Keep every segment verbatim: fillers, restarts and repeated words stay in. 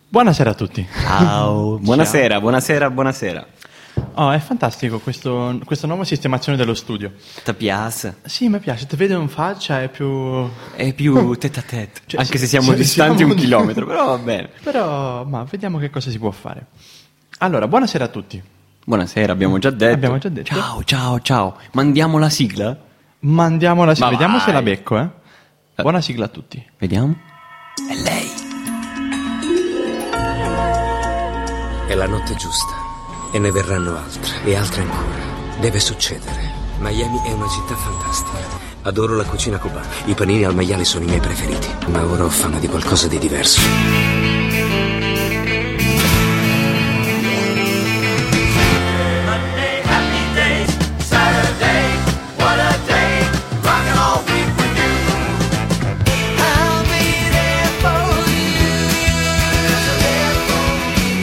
Buonasera a tutti. Ciao, buonasera, Ciao. buonasera, buonasera. Oh, è fantastico questo, questa nuova sistemazione dello studio. Ti piace? Sì, mi piace, ti vedo in faccia, è più... È più tête a tête, cioè, anche sì, se siamo cioè, distanti siamo... un chilometro, però va bene. Però, ma vediamo che cosa si può fare. Allora, buonasera a tutti. Buonasera, abbiamo già detto. Abbiamo già detto. Ciao, ciao, ciao. Mandiamo la sigla? Mandiamo la sigla, ma vediamo vai. se la becco, eh. Buona sigla a tutti. Vediamo. È lei. È la notte giusta e ne verranno altre e altre ancora. Deve succedere. Miami è una città fantastica. Adoro la cucina cubana. I panini al maiale sono i miei preferiti. Ma ora ho fame di qualcosa di diverso. Monday, happy days. Saturday, what a day. Rockin' all week with you. I'll be there for you. Yes, I'm there for you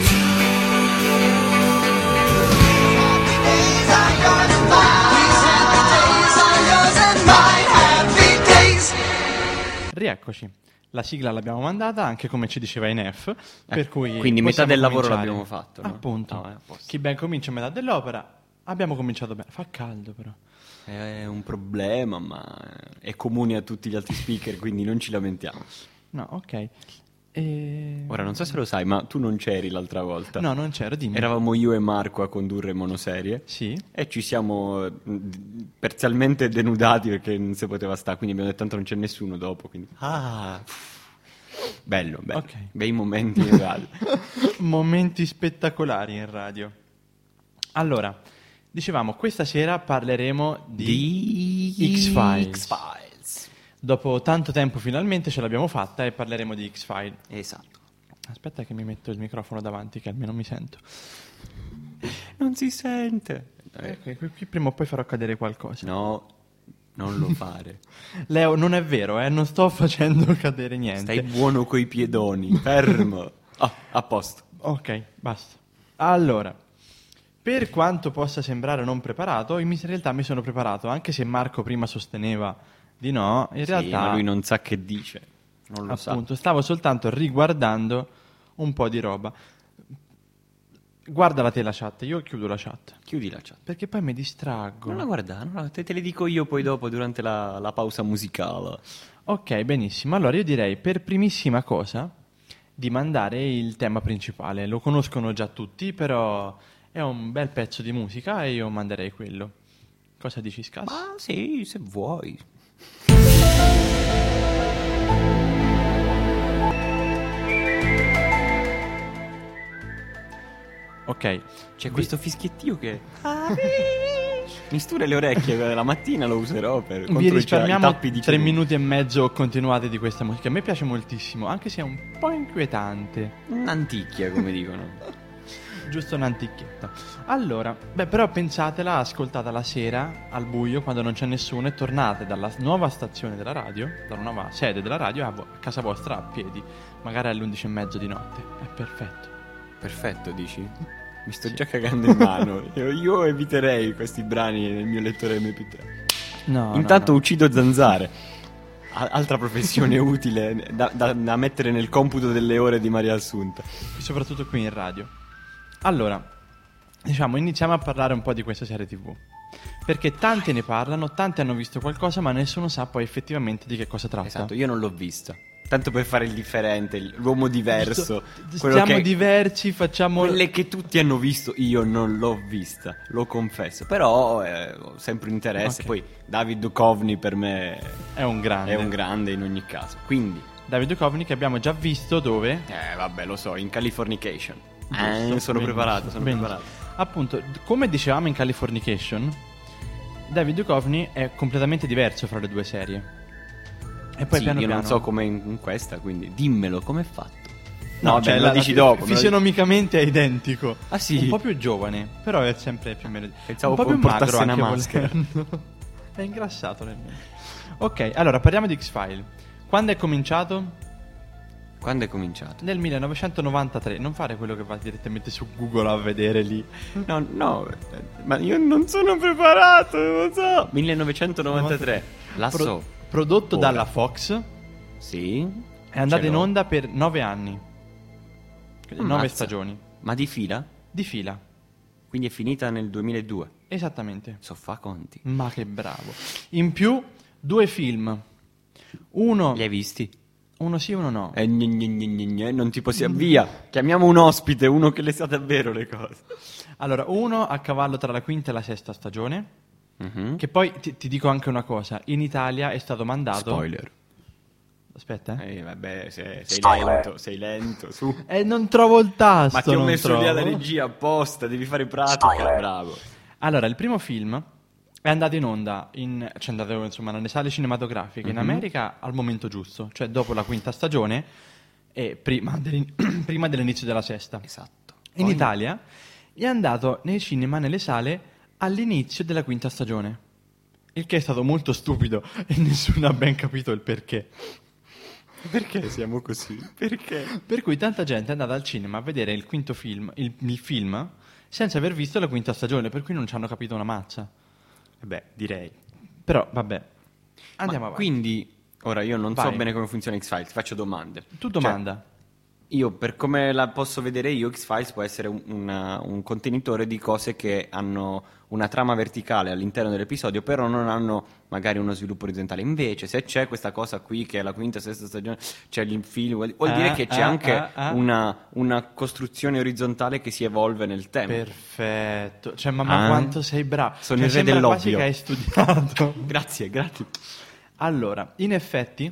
too. Happy days are yours and mine. These happy days are yours and mine. Happy days. Rieccoci. La sigla l'abbiamo mandata, anche come ci diceva Inef, per Eh, cui quindi metà possiamo del lavoro cominciare. l'abbiamo fatto, no? Appunto. No, è a posto. Chi ben comincia a metà dell'opera. Abbiamo cominciato bene. Fa caldo però. È un problema, ma è comune a tutti gli altri speaker, quindi non ci lamentiamo. No, ok. E... Ora, non so se lo sai, ma tu non c'eri l'altra volta. No, non c'ero, dimmi. Eravamo io e Marco a condurre monoserie. Sì. E ci siamo mh, parzialmente denudati perché non si poteva stare, quindi abbiamo detto tanto non c'è nessuno dopo, quindi... Ah, bello, bello. Ok. Bei momenti in radio. Momenti spettacolari in radio. Allora, dicevamo, questa sera parleremo di, Di X-Files. X-Files. Dopo tanto tempo finalmente ce l'abbiamo fatta e parleremo di X-Files. Esatto. Aspetta che mi metto il microfono davanti che almeno mi sento. Non si sente. Ecco, qui, qui prima o poi farò cadere qualcosa. No, non lo fare. Leo, non è vero, eh, non sto facendo cadere niente. Stai buono coi piedoni, fermo. Ah, a posto. Ok, basta. Allora, per quanto possa sembrare non preparato, in realtà mi sono preparato, anche se Marco prima sosteneva di no, in Sì, realtà ma lui non sa che dice. Non lo appunto stavo soltanto riguardando un po' di roba. Guardala te la chat, io chiudo la chat, sa. Chiudi la chat. perché poi mi distraggo. Non la guardare, non la- te, te le dico io poi dopo durante la, la pausa musicale. Ok, benissimo. Allora io direi per primissima cosa di mandare il tema principale. Lo conoscono già tutti, però è un bel pezzo di musica e io manderei quello. Cosa dici, Scas? Ma sì, se vuoi. Ok, C'è questo fischiettio che mi sture le orecchie. La mattina lo userò per vi contro i, i risparmiamo tappi di tre cerume. minuti e mezzo continuati di questa musica. A me piace moltissimo, anche se è un po' inquietante. Un'anticchia, come dicono. Giusto un'anticchietta. Allora, beh, però pensatela, ascoltata la sera, al buio, quando non c'è nessuno, e tornate dalla nuova stazione della radio, dalla nuova sede della radio, a, vo- a casa vostra a piedi, magari alle undici e mezzo di notte. È perfetto. Perfetto, dici? Mi sto già cagando in mano. Io, io eviterei questi brani nel mio lettore emme pi tre. No, Intanto no, no. uccido zanzare. A- altra professione utile da, da- da mettere nel computo delle ore di Maria Assunta. Soprattutto qui in radio. Allora, diciamo, iniziamo a parlare un po' di questa serie tivù. Perché tanti ne parlano, tanti hanno visto qualcosa, ma nessuno sa poi effettivamente di che cosa tratta. Esatto, io non l'ho vista. Tanto per fare il differente, il- l'uomo diverso. Giusto, quello Siamo che- diversi, facciamo... Quelle che tutti hanno visto, io non l'ho vista, lo confesso. Però eh, ho sempre interesse. Ok. Poi David Duchovny per me È un grande. è un grande in ogni caso. Quindi, David Duchovny che abbiamo già visto dove? eh, vabbè, lo so, in Californication. Giusto, Eh, sono benissimo, preparato, sono benissimo. preparato. Appunto, d- come dicevamo in Californication, David Duchovny è completamente diverso fra le due serie. E poi Sì, piano io piano... non so come in, in questa, quindi dimmelo, com'è fatto? No, vabbè, cioè me la, lo dici la- dopo. me lo- Fisionomicamente è identico. Ah, sì? Un po' più giovane, però è sempre più o meno... Pensavo un po' più magro portasse una anche maschera. volendo. È ingrassato nel mentre. Ok, allora parliamo di X-Files. Quando è cominciato? Quando è cominciato? Nel millenovecentonovantatré. Non fare quello che va direttamente su Google a vedere lì. No, no, eh, ma io non sono preparato, non lo so. millenovecentonovantatré. La Pro- so. Prodotto Ora. dalla Fox. Sì. È andato Ce in l'ho. onda per nove anni. Quindi Ammazza. nove stagioni Ma di fila? di fila. Quindi è finita nel duemiladue. Esattamente. So fa conti. Ma che bravo. In più, due film. Uno, Li hai visti? uno sì, uno no. Eh, gne, gne, gne, gne, gne, non ti possiamo via. Chiamiamo un ospite, uno che le sa davvero le cose. Allora, uno a cavallo tra la quinta e la sesta stagione. Mhm. Che poi ti, ti dico anche una cosa: in Italia è stato mandato. Spoiler. Aspetta, eh. Eh, vabbè, sei, sei lento, sei lento, su. Eh, non trovo il tasto. Ma ti ho non messo trovo. lì alla regia apposta, devi fare pratica, bravo. Allora, il primo film è andato in onda, in, cioè è andato insomma nelle sale cinematografiche in America al momento giusto, cioè dopo la quinta stagione e prima, dell'in- prima dell'inizio della sesta. Esatto. In Poi- Italia è andato nei cinema, nelle sale, all'inizio della quinta stagione. Il che è stato molto stupido e nessuno ha ben capito il perché. Perché siamo così? Perché? Per cui tanta gente è andata al cinema a vedere il quinto film, il, il film, senza aver visto la quinta stagione, per cui non ci hanno capito una mazza. Beh, direi. Però, vabbè, andiamo Ma avanti. Quindi, ora io non so Vai. bene come funziona X-Files, ti faccio domande. Tu Cioè, domanda. io, per come la posso vedere io, X-Files può essere un, una- un contenitore di cose che hanno una trama verticale all'interno dell'episodio, però non hanno magari uno sviluppo orizzontale. Invece, se c'è questa cosa qui, che è la quinta, sesta stagione, c'è il film, vuol vuol dire Ah, che c'è ah, anche ah, ah. Una, una costruzione orizzontale che si evolve nel tempo. Perfetto. Cioè, ma, ma Ah. quanto sei bravo. Sono Cioè, il re sembra quasi dell'ovvio. che hai studiato. Grazie, grazie. Allora, in effetti,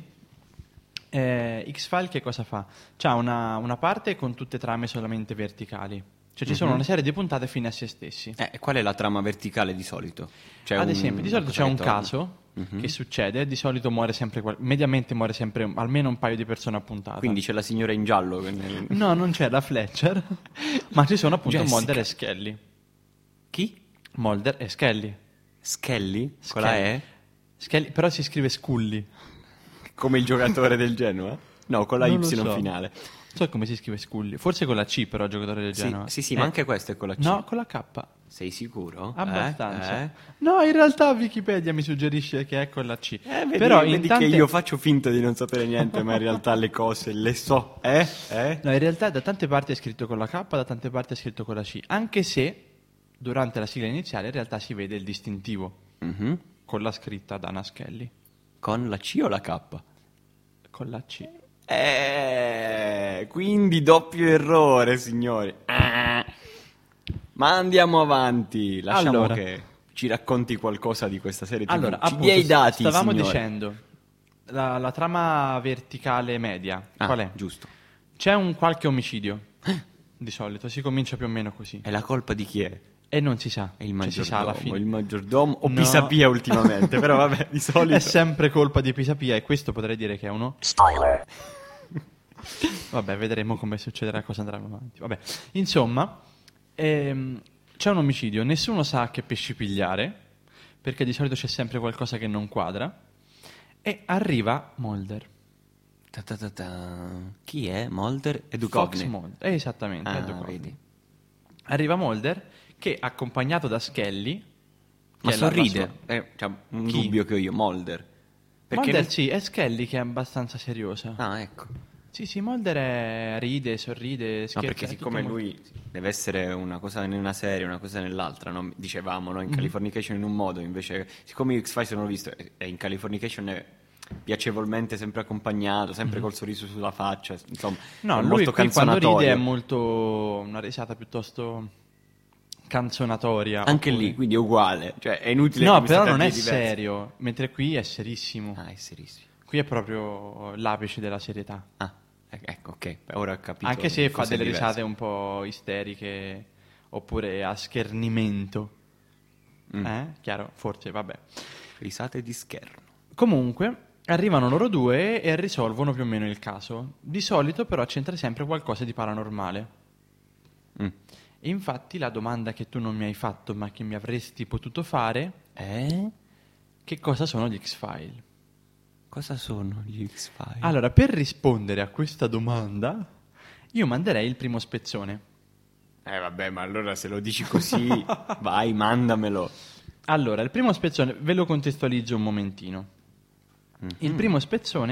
eh, X-File che cosa fa? C'ha una, una parte con tutte trame solamente verticali. Cioè, ci sono una serie di puntate fine a se stessi. Eh, qual è la trama verticale di solito? C'è Ad un- esempio, di solito una c'è cosa un che torna? caso Mhm. che succede, di solito muore sempre, qual- mediamente muore sempre almeno un paio di persone a puntata. Quindi c'è la signora in giallo. che nel- No, non c'è la Fletcher, ma ci sono appunto Jessica. Mulder e Scully. Chi? Mulder e Scully. Skelly? Con la E? Scully, però si scrive Scully. Come il giocatore del Genoa? No, con la Non lo Y so. finale. So come si scrive Scully. Forse con la C, però, giocatore del Sì, Genoa. sì, sì, Eh, ma anche questo è con la C. No, con la K. Sei sicuro? Abbastanza. Eh? Eh? No, in realtà Wikipedia mi suggerisce che è con la C. Eh, vedi, però vedi in tante... che io faccio finta di non sapere niente, ma in realtà le cose le so. Eh? Eh? No, in realtà da tante parti è scritto con la K, da tante parti è scritto con la C. Anche se durante la sigla iniziale in realtà si vede il distintivo Mhm. con la scritta Dana Scully. Con la C o la K? Con la C. Eh, quindi doppio errore, signori. Ah. Ma andiamo avanti. Lasciamo Allora. che ci racconti qualcosa di questa serie T V. Allora, ci appunto, dia i dati, stavamo signore. dicendo la, la trama verticale media. Ah, Qual è? giusto. C'è un qualche omicidio. Di solito si comincia più o meno così. È la colpa di chi è? E non si sa. È il Cioè, si sa alla maggiordomo, fine. il maggiordomo o No. Pisapia ultimamente, però vabbè, di solito. È sempre colpa di Pisapia e questo potrei dire che è uno Vabbè, vedremo come succederà, cosa andrà avanti. Vabbè, insomma, ehm, c'è un omicidio, nessuno sa che pesci pigliare, perché di solito c'è sempre qualcosa che non quadra, e arriva Mulder. Ta ta ta ta. Chi è? Mulder e Fox Duchovny. Mulder, eh, esattamente. è Ah, Duchovny. vedi. Arriva Mulder, che accompagnato da Scully... Ma che è la- la sorride. sua- Eh, c'è un Chi? dubbio che ho io, Mulder. Perché Mulder non- sì, è Scully che è abbastanza seriosa. Ah, ecco. Sì, sì, Mulder è... ride, sorride, No, scherza. perché è siccome tutto molto- lui deve essere una cosa in una serie, una cosa nell'altra, no? Dicevamo, no? In Mhm. Californication in un modo, invece, siccome io X-Files non l'ho visto, e e in Californication è piacevolmente sempre accompagnato, sempre col sorriso sulla faccia, insomma, Mhm. No, è lui molto qui quando canzonatorio. ride è molto una risata piuttosto canzonatoria. Anche oppure- lì, quindi è uguale, cioè è inutile No, che però questa non è terapia diversa. serio, mentre qui è serissimo. Ah, è serissimo. Qui è proprio l'apice della serietà. Ah, e- ecco, ok, ora ho capito. Anche se fa cose delle diverse. risate un po' isteriche oppure a schernimento. Mm. Eh? Chiaro? Forse, vabbè. Risate di scherno. Comunque, arrivano loro due e risolvono più o meno il caso. Di solito però c'entra sempre qualcosa di paranormale. Mm. E infatti la domanda che tu non mi hai fatto ma che mi avresti potuto fare Eh? che cosa sono gli X-File? Cosa sono gli X-Files? Allora, per rispondere a questa domanda io manderei il primo spezzone. Eh vabbè, ma allora se lo dici così, vai, mandamelo. Allora, il primo spezzone, ve lo contestualizzo un momentino. Il primo spezzone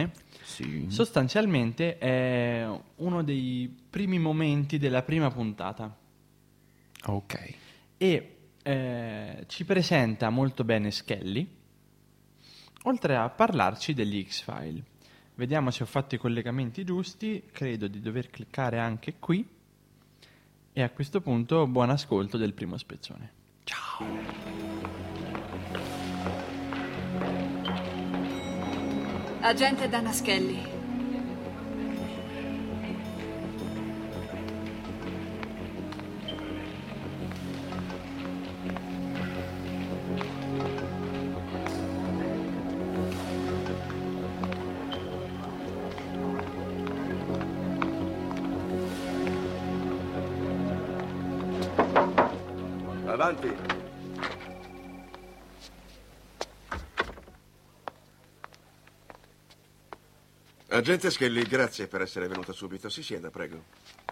Sì. Sostanzialmente è uno dei primi momenti della prima puntata Ok. e eh, ci presenta molto bene Scully, oltre a parlarci degli X-File. Vediamo se ho fatto i collegamenti giusti, credo di dover cliccare anche qui e a questo punto buon ascolto del primo spezzone. Agente Dana Scully. Avanti. Agente Scully, grazie per essere venuta subito. Si sieda, prego.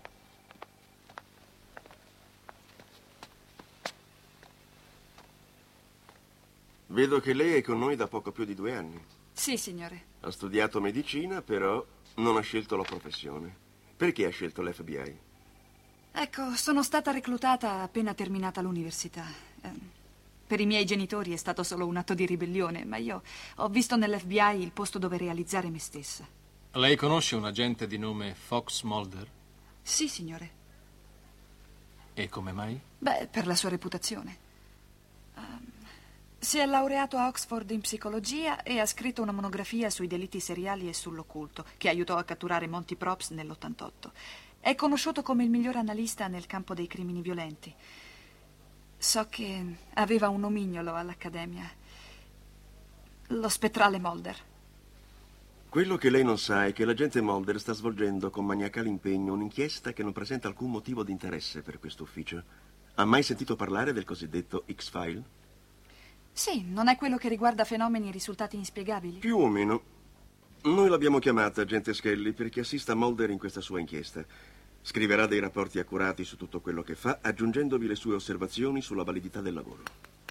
Vedo che lei è con noi da poco più di due anni. Sì, signore. Ha studiato medicina, però non ha scelto la professione. Perché ha scelto l'F B I? Ecco, sono stata reclutata appena terminata l'università. Eh, per i miei genitori è stato solo un atto di ribellione, ma io ho visto nell'F B I il posto dove realizzare me stessa. Lei conosce un agente di nome Fox Mulder? Sì, signore. E come mai? Beh, per la sua reputazione. Ehm, si è laureato a Oxford in psicologia e ha scritto una monografia sui delitti seriali e sull'occulto, che aiutò a catturare Monty Props nell'ottantotto. È conosciuto come il miglior analista nel campo dei crimini violenti. So che aveva un nomignolo all'Accademia. Lo spettrale Mulder. Quello che lei non sa è che l'agente Mulder sta svolgendo con maniacale impegno un'inchiesta che non presenta alcun motivo di interesse per questo ufficio. Ha mai sentito parlare del cosiddetto X-File? Sì, non è quello che riguarda fenomeni e risultati inspiegabili? Più o meno. Noi l'abbiamo chiamata, agente Scully, perché assista Mulder in questa sua inchiesta. Scriverà dei rapporti accurati su tutto quello che fa, aggiungendovi le sue osservazioni sulla validità del lavoro.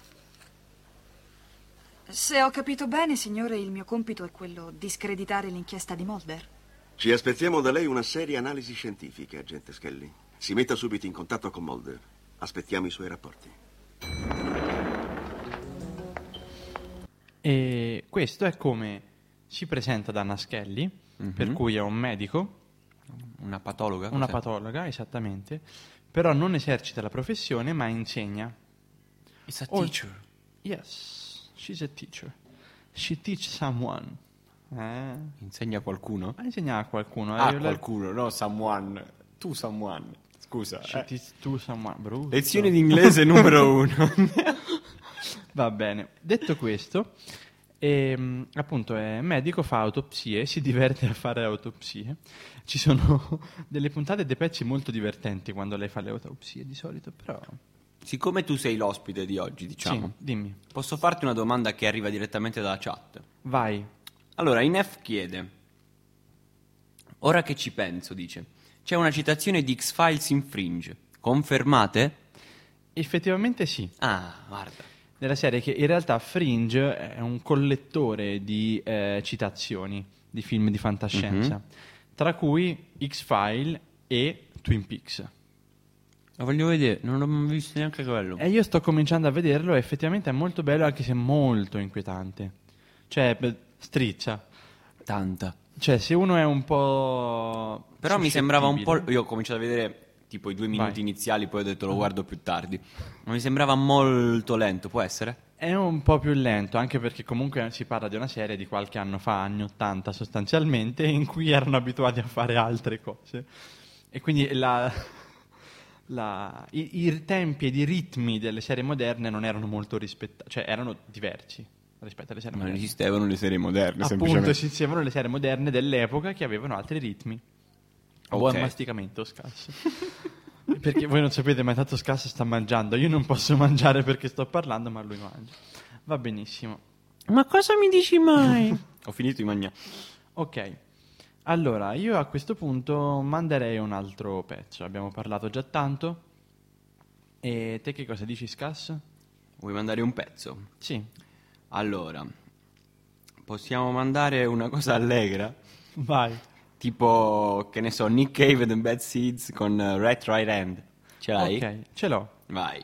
Se ho capito bene, signore, il mio compito è quello di screditare l'inchiesta di Mulder. Ci aspettiamo da lei una seria analisi scientifica, agente Scully. Si metta subito in contatto con Mulder. Aspettiamo i suoi rapporti. E questo è come si presenta Dana Scully, Mhm. per cui è un medico, Una patologa? una cos'è? patologa, esattamente, però non esercita la professione, ma insegna. It's a Oh. teacher. Yes, she's a teacher. She teach someone. Eh? Insegna a qualcuno? Ma insegna a qualcuno. Ah, eh, la- qualcuno, no, someone. Tu someone. Scusa. She eh. teach to someone. Brutto. Lezione di inglese numero uno. Va bene. Detto questo, ehm, appunto è medico, fa autopsie, si diverte a fare autopsie. Ci sono delle puntate e dei pezzi molto divertenti quando lei fa le autopsie di solito, però... Siccome tu sei l'ospite di oggi, diciamo, Sì, dimmi. posso farti una domanda che arriva direttamente dalla chat. Vai. Allora, Inef chiede: ora che ci penso, dice, c'è una citazione di X-Files in Fringe. Confermate? Effettivamente sì. Ah, guarda. Nella serie che in realtà Fringe è un collettore di eh, citazioni di film di fantascienza, Mhm. tra cui X-File e Twin Peaks. Lo voglio vedere, non l'ho mai visto neanche quello. E io sto cominciando a vederlo e effettivamente è molto bello, anche se molto inquietante. Cioè, beh, striccia. Tanta. Cioè, se uno è un po'... Però mi sembrava un po'... suscettibile- Io ho cominciato a vedere tipo i due minuti Vai. iniziali, poi ho detto lo guardo più tardi. Ma mi sembrava molto lento, può essere? È un po' più lento, anche perché comunque si parla di una serie di qualche anno fa, anni ottanta sostanzialmente, in cui erano abituati a fare altre cose. E quindi la, la- i, i tempi ed i ritmi delle serie moderne non erano molto rispettati, cioè erano diversi rispetto alle serie Ma non moderne. esistevano le serie moderne, Appunto, semplicemente. esistevano le serie moderne dell'epoca che avevano altri ritmi. Ok. Buon masticamento, Scas. Perché voi non sapete, ma tanto Scas sta mangiando. Io non posso mangiare perché sto parlando, ma lui mangia. Va benissimo. Ma cosa mi dici mai? Ho finito di mangiare. Ok. Allora, io a questo punto manderei un altro pezzo. Abbiamo parlato già tanto. E te che cosa dici, Scas? Vuoi mandare un pezzo? Sì. Allora, possiamo mandare una cosa allegra? Vai. Tipo, che ne so, Nick Cave and the Bad Seeds con uh, Rat Right Hand. Ce l'hai? Ok, ce l'ho. Vai.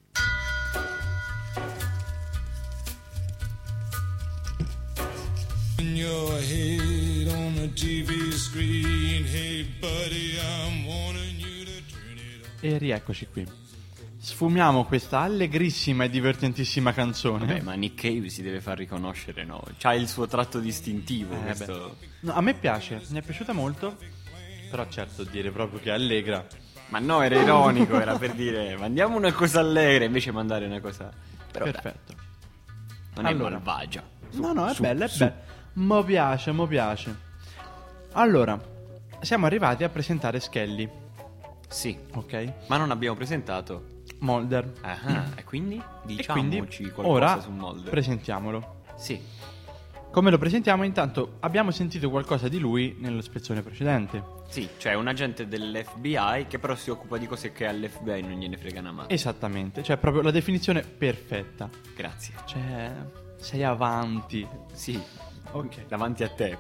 In your head on the T V screen, hey buddy, I'm warning you to turn it on. E rieccoci qui. Sfumiamo questa allegrissima e divertentissima canzone. Beh, ma Nick Cave si deve far riconoscere, no? C'ha il suo tratto distintivo, Eh, questo... No, a me piace, mi è piaciuta molto. Però certo, dire proprio che è allegra. Ma no, era ironico, era per dire, mandiamo una cosa allegra, invece mandare una cosa... Però Perfetto. dai, non Allora. è malvagia. Su, No, no, è su, bella, è su. bella. Mo piace, mo piace. Allora, siamo arrivati a presentare Skelly, Sì, ok? ma non abbiamo presentato... Mulder. Ah, e quindi E diciamoci quindi qualcosa ora su Mulder. presentiamolo. Sì, Come lo presentiamo? Intanto abbiamo sentito qualcosa di lui nello spezzone precedente. sì, cioè un agente dell'F B I che però si occupa di cose che all'F B I non gliene frega una mano. Esattamente, cioè proprio la definizione perfetta. Grazie. Cioè, sei avanti. Sì, Ok. davanti a te.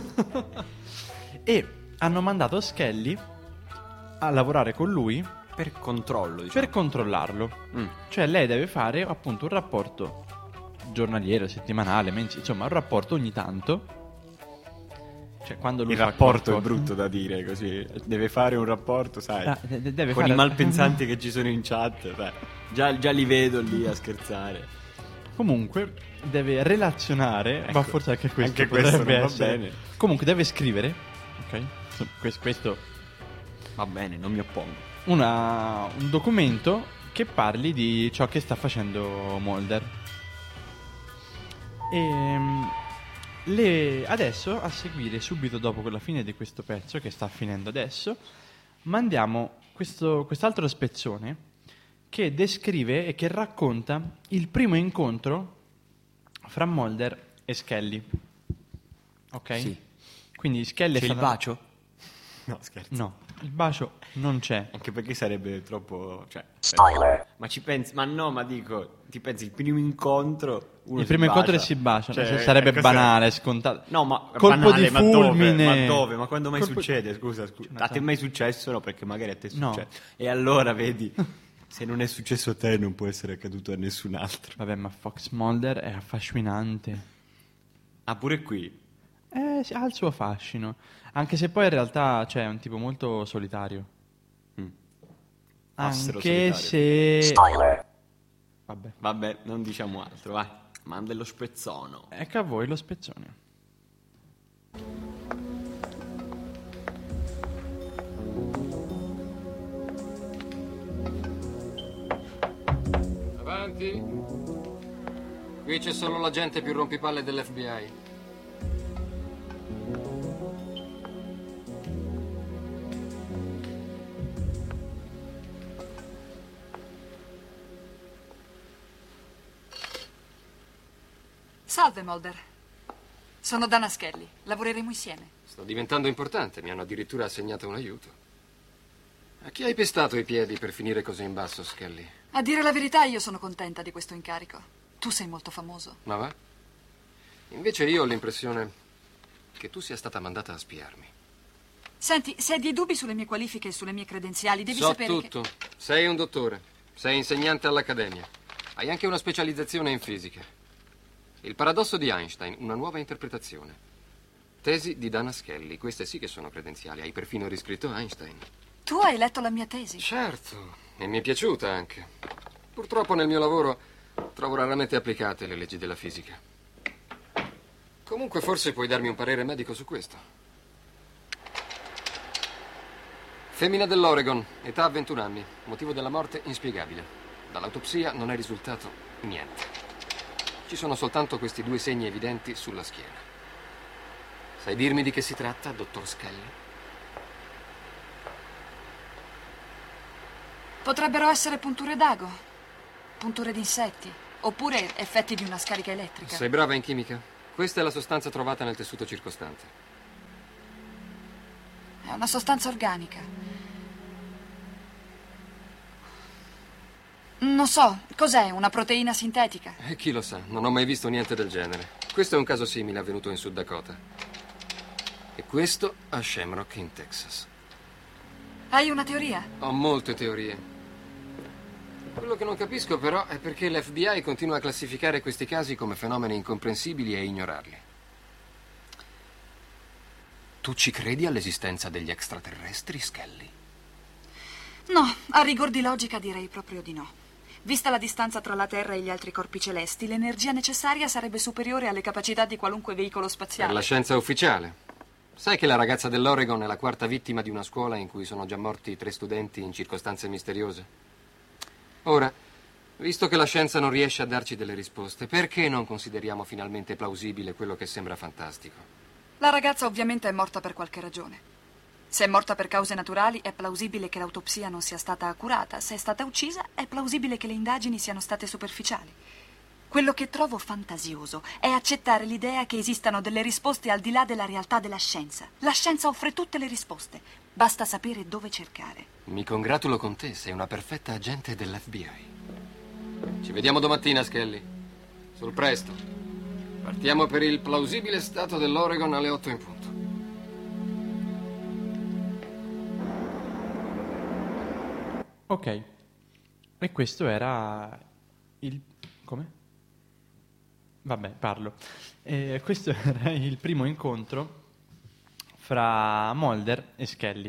E hanno mandato Skelly a lavorare con lui Per controllo, diciamo. per controllarlo. Mm. Cioè lei deve fare appunto un rapporto giornaliero, settimanale, mensile, insomma un rapporto ogni tanto. Cioè quando lui Il fa rapporto è qualcosa- brutto da dire così. Deve fare un rapporto, sai. Ah, de- de- deve con fare- i malpensanti che ci sono in chat. Beh, già, già li vedo lì a scherzare. Comunque deve relazionare, Ecco, ma forse anche questo anche questo potrebbe non va essere. bene. Comunque deve scrivere, ok? Insomma, questo, questo Va bene, non mi oppongo. una- un documento che parli di ciò che sta facendo Mulder. E le, adesso, a seguire subito dopo con la fine di questo pezzo, che sta finendo adesso, mandiamo questo, quest'altro spezzone che descrive e che racconta il primo incontro fra Mulder e Skelly. Ok? Sì. Quindi Skelly è C'è il stata- bacio? No, scherzo. No, il bacio non c'è. Anche perché sarebbe troppo. Cioè, Spoiler. ma ci pensi? Ma no, ma dico, ti pensi il primo incontro. Uno Il si primo incontro e bacia. si baciano, Cioè, cioè, sarebbe cos'è? banale, scontato. No, ma colpo banale, di ma dove? fulmine. Ma dove? Ma quando mai Colpo- succede? Scusa, scusa. Cioè, A te è mai successo? No, perché magari a te è No. successo. E allora vedi, se non è successo a te, non può essere accaduto a nessun altro. Vabbè, ma Fox Mulder è affascinante. Ah, pure qui. Eh, sì, ha il suo fascino. Anche se poi in realtà cioè, è un tipo molto solitario. Mm. Passero Anche solitario. se... Spoiler. Vabbè. Vabbè, non diciamo altro, vai. Manda lo spezzono. Ecco a voi lo spezzone. Avanti. Qui c'è solo l'agente più rompipalle dell'F B I. Salve, Mulder. Sono Dana Skelly. Lavoreremo insieme. Sto diventando importante, mi hanno addirittura assegnato un aiuto. A chi hai pestato i piedi per finire così in basso, Skelly? A dire la verità, io sono contenta di questo incarico. Tu sei molto famoso. Ma va? Invece io ho l'impressione che tu sia stata mandata a spiarmi. Senti, se hai dei dubbi sulle mie qualifiche e sulle mie credenziali, devi So sapere tutto. Sei un dottore. Sei insegnante all'accademia. Hai anche una specializzazione in fisica. Il paradosso di Einstein, una nuova interpretazione. Tesi di Dana Skelly. Queste sì che sono credenziali. Hai perfino riscritto Einstein. che tu hai letto la mia tesi. Certo, e mi è piaciuta anche. Purtroppo nel mio lavoro trovo raramente applicate le leggi della fisica. Comunque forse puoi darmi un parere medico su questo. Femmina dell'Oregon, età ventuno anni, motivo della morte inspiegabile. Dall'autopsia non è risultato niente. Ci sono soltanto questi due segni evidenti sulla schiena. Sai dirmi di che si tratta, dottor Skelly? Potrebbero essere punture d'ago, punture di insetti, oppure effetti di una scarica elettrica. Sei brava in chimica? Questa è la sostanza trovata nel tessuto circostante. È una sostanza organica. Non so, cos'è? Una proteina sintetica? E chi lo sa, non ho mai visto niente del genere. Questo è un caso simile avvenuto in Sud Dakota. E questo a Shamrock in Texas. Hai una teoria? Ho molte teorie. Quello che non capisco però è perché l'F B I continua a classificare questi casi come fenomeni incomprensibili e ignorarli. Tu ci credi all'esistenza degli extraterrestri, Skelly? No, a rigor di logica direi proprio di no. Vista la distanza tra la Terra e gli altri corpi celesti, l'energia necessaria sarebbe superiore alle capacità di qualunque veicolo spaziale. Per la scienza ufficiale. Sai che la ragazza dell'Oregon è la quarta vittima di una scuola in cui sono già morti tre studenti in circostanze misteriose? Ora, visto che la scienza non riesce a darci delle risposte, perché non consideriamo finalmente plausibile quello che sembra fantastico? La ragazza ovviamente è morta per qualche ragione. Se è morta per cause naturali, è plausibile che l'autopsia non sia stata accurata. Se è stata uccisa, è plausibile che le indagini siano state superficiali. Quello che trovo fantasioso è accettare l'idea che esistano delle risposte al di là della realtà della scienza. La scienza offre tutte le risposte. Basta sapere dove cercare. Mi congratulo con te, sei una perfetta agente dell'F B I. Ci vediamo domattina, Skelly. Sul presto. Partiamo per il plausibile stato dell'Oregon alle otto in punto. Ok. E questo era il... come? Vabbè, parlo. Eh, questo era il primo incontro fra Mulder e Skelly.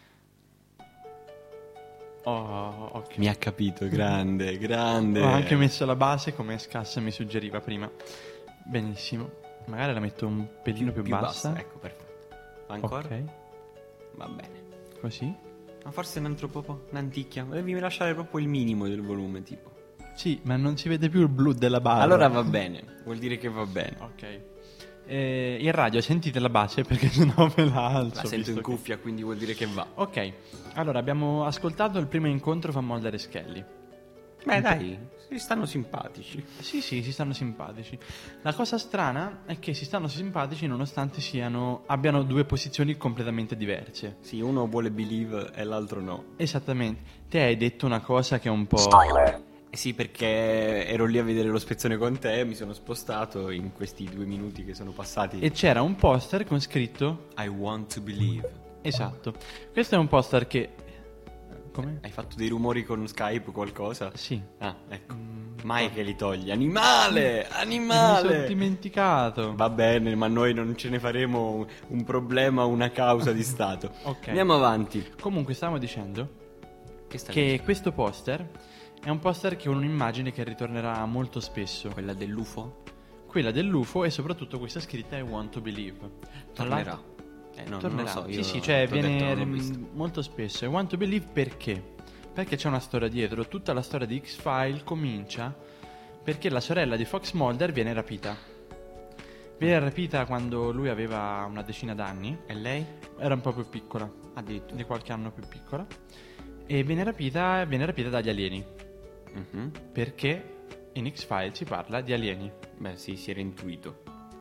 Oh, ok. Mi ha capito, grande, grande. Ho anche messo la base come Scassa mi suggeriva prima. Benissimo. Magari la metto un pelino più, più bassa. bassa. Ecco, perfetto. Ancora? Ok. Va bene. Così? Ma forse un altro po', un'anticchia. Devi lasciare proprio il minimo del volume, tipo. Sì, ma non si vede più il blu della barra. Allora va bene, vuol dire che va bene. Ok. Eh, in radio sentite la base perché sennò ve la alzo. La sento visto in che- cuffia, quindi vuol dire che va. Ok, allora abbiamo ascoltato il primo incontro fra Mulder e Skelly. Beh, dai, si stanno simpatici. Sì, sì, si stanno simpatici. La cosa strana è che si stanno simpatici nonostante siano abbiano due posizioni completamente diverse. Sì, uno vuole believe e l'altro no. Esattamente. Te hai detto una cosa che è un po'... Eh sì, perché ero lì a vedere lo spezzone con te, mi sono spostato in questi due minuti che sono passati. E c'era un poster con scritto... I want to believe. Esatto. Questo è un poster che... Come? Hai fatto dei rumori con Skype o qualcosa? Sì. Ah, ecco. Mai che li togli. Animale! Animale! Mi sono dimenticato. Va bene, ma noi non ce ne faremo un- un problema, una causa di Stato. Ok. Andiamo avanti. Comunque stavamo dicendo Che sta che questo poster è un poster che è un'immagine che ritornerà molto spesso. Quella dell'U F O? Quella dell'U F O e soprattutto questa scritta I want to believe. Tra Tornerà. l'altro- Eh, no, tornerà. non lo so. Sì, io sì, cioè t'ho detto, viene non l'ho mm, visto. molto spesso. I want to believe perché? Perché c'è una storia dietro. Tutta la storia di X-File comincia perché la sorella di Fox Mulder viene rapita. Viene rapita quando lui aveva una decina d'anni. E lei? Era un po' più piccola, Addirittura. di qualche anno più piccola. E viene rapita, viene rapita dagli alieni. Mhm. Perché in X-File si parla di alieni. Beh, sì, si era intuito.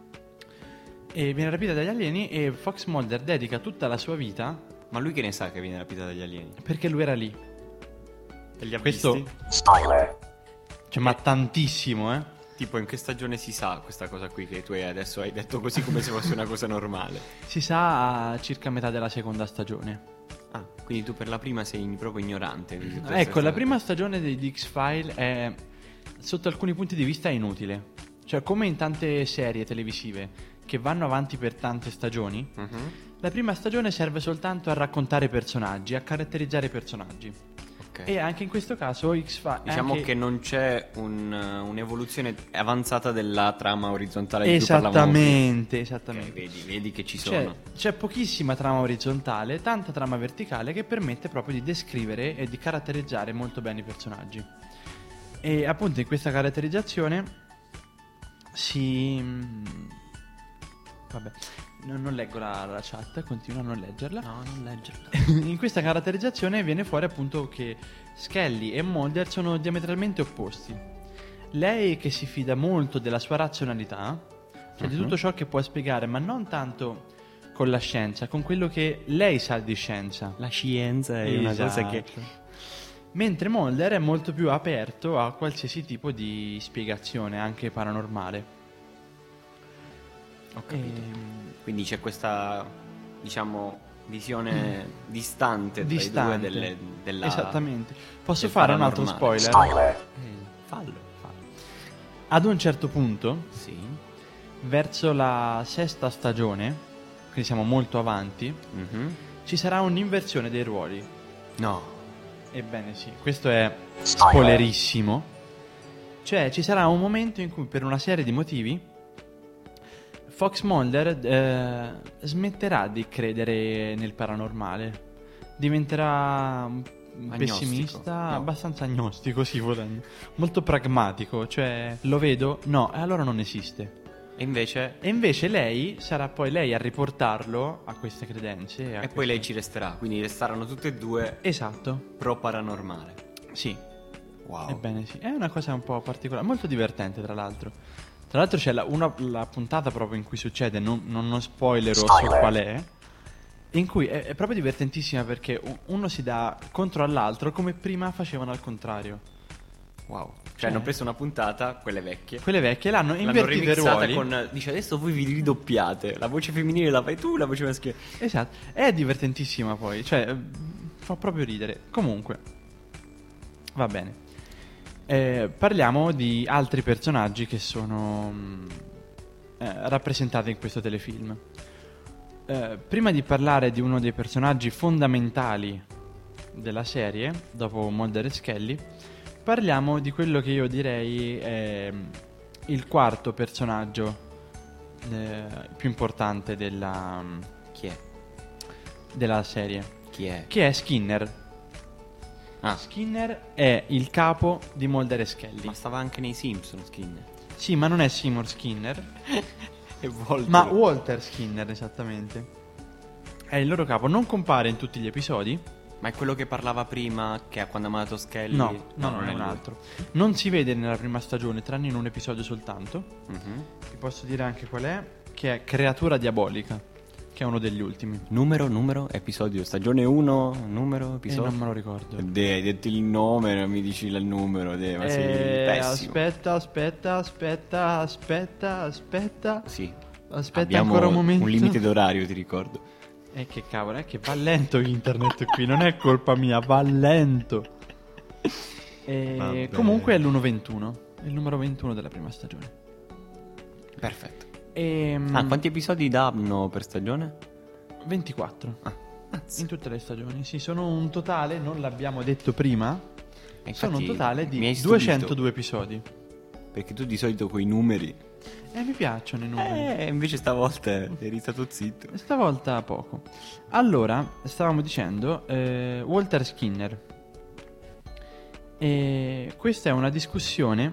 E viene rapita dagli alieni e Fox Mulder dedica tutta la sua vita Ma lui che ne sa che viene rapita dagli alieni? perché lui era lì. E li ha Questo- visti? Cioè, ma tantissimo, eh. Tipo, in che stagione si sa questa cosa qui che tu hai adesso hai detto così come se fosse una cosa normale? Si sa a circa metà della seconda stagione. Ah, quindi tu per la prima sei proprio ignorante. di tutte Ecco, queste la cose. prima stagione di di X-File è, sotto alcuni punti di vista, inutile. Cioè, come in tante serie televisive che vanno avanti per tante stagioni, Mhm. la prima stagione serve soltanto a raccontare personaggi, a caratterizzare i personaggi. Ok. E anche in questo caso X-File... Diciamo anche- che non c'è un, uh, un'evoluzione avanzata della trama orizzontale di cui parlavamo Esattamente, prima. esattamente. Ok, vedi, vedi che ci C'è, sono. c'è pochissima trama orizzontale, tanta trama verticale che permette proprio di descrivere e di caratterizzare molto bene i personaggi. E appunto in questa caratterizzazione si... Vabbè, non, non leggo la, la chat, continuo a non leggerla. No, non leggerla. In questa caratterizzazione viene fuori appunto che Skelly e Mulder sono diametralmente opposti. Lei che si fida molto della sua razionalità, cioè di Mhm. tutto ciò che può spiegare, ma non tanto con la scienza, con quello che lei sa di scienza. La scienza è una cosa che... Esatto. Mentre Mulder è molto più aperto a qualsiasi tipo di spiegazione, anche paranormale. Ho capito. Ehm, Quindi c'è questa diciamo, visione distante tra Distante. i due delle, della... Esattamente. Posso del fare un altro paranormale. spoiler? Eh, fallo, fallo. Ad un certo punto, Sì. verso la sesta stagione, quindi siamo molto avanti, Mhm. ci sarà un'inversione dei ruoli. No. Ebbene sì, questo è spoilerissimo. Cioè, ci sarà un momento in cui, per una serie di motivi, Fox Mulder eh, smetterà di credere nel paranormale. Diventerà un Agnostico, pessimista, no. abbastanza agnostico, sì, volendo. Molto pragmatico, cioè, lo vedo, no, e allora non esiste. E invece... E invece lei sarà poi lei a riportarlo a queste credenze. a E queste- poi lei ci resterà, quindi resteranno tutte e due Esatto, pro paranormale. sì. Wow. Ebbene sì, è una cosa un po' particolare, molto divertente tra l'altro. Tra l'altro c'è la, una, la puntata proprio in cui succede, non, non, non spoilerò su qual è, in cui è, è proprio divertentissima perché u- uno si dà contro all'altro come prima facevano al contrario. Wow. Cioè hanno preso una puntata, quelle vecchie, Quelle vecchie l'hanno l'hanno invertito i remixata ruoli. con... Dice adesso voi vi ridoppiate, la voce femminile la fai tu, la voce maschile... Esatto, è divertentissima poi, cioè eh, fa proprio ridere. Comunque, va bene. Eh, parliamo di altri personaggi che sono mh, eh, rappresentati in questo telefilm. Eh, prima di parlare di uno dei personaggi fondamentali della serie, dopo Mulder e Scully, parliamo di quello che io direi è il quarto personaggio eh, più importante della, Chi è? della serie, Chi è? che è Skinner. Ah, Skinner è il capo di Mulder e Scully. ma stava anche nei Simpson, Skinner. Sì, ma non è Seymour Skinner, E Walter. ma Walter Skinner, esattamente. È il loro capo. Non compare in tutti gli episodi. Ma è quello che parlava prima, che ha quando ha amato Scully? No, no, non è un lui. altro. Non si vede nella prima stagione, tranne in un episodio soltanto. Mhm. Ti posso dire anche qual è, che è Creatura Diabolica, che è uno degli ultimi. Numero, numero, episodio, stagione uno, numero, E episodio. non me lo ricordo. De, hai detto il nome, non mi dici il numero, de, ma sei Eh, pessimo. aspetta, aspetta, aspetta, aspetta, aspetta. Sì. Aspetta Abbiamo ancora un momento. un limite d'orario, ti ricordo. E che cavolo, è che va lento internet qui, non è colpa mia, va lento. E Vabbè. comunque è l'uno ventuno, il numero ventuno della prima stagione. Perfetto. E, Ah, quanti episodi danno per stagione? ventiquattro. Ah, In tutte le stagioni, sì, sono un totale, non l'abbiamo detto prima, E sono un infatti totale mi di hai stupito, duecentodue episodi. Perché tu di solito coi numeri. E mi piacciono i numeri. Eh, invece stavolta eri stato zitto. Stavolta poco. Allora, stavamo dicendo eh, Walter Skinner. E questa è una discussione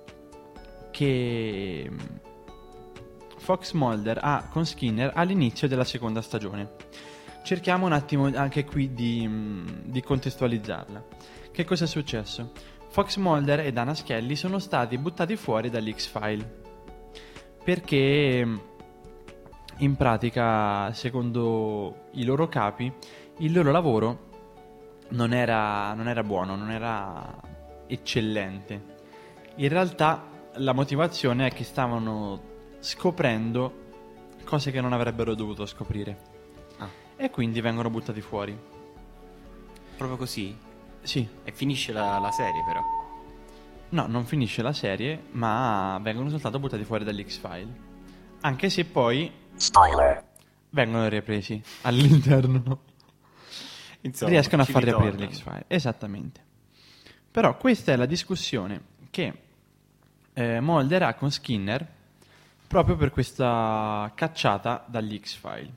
che Fox Mulder ha con Skinner all'inizio della seconda stagione. Cerchiamo un attimo anche qui di, di contestualizzarla. Che cosa è successo? Fox Mulder e Dana Scully sono stati buttati fuori dall'X-File perché in pratica, secondo i loro capi, il loro lavoro non era, non era buono, non era eccellente. In realtà la motivazione è che stavano scoprendo cose che non avrebbero dovuto scoprire. Ah. E quindi vengono buttati fuori. Proprio così? Sì. E finisce la, la serie però. No, non finisce la serie, ma vengono soltanto buttati fuori dall'X-File. Anche se poi vengono ripresi all'interno. Insomma, Riescono a ci far riaprire ritornano. l'X-File. Esattamente. Però questa è la discussione che eh, Mulder ha con Skinner proprio per questa cacciata dagli X-File.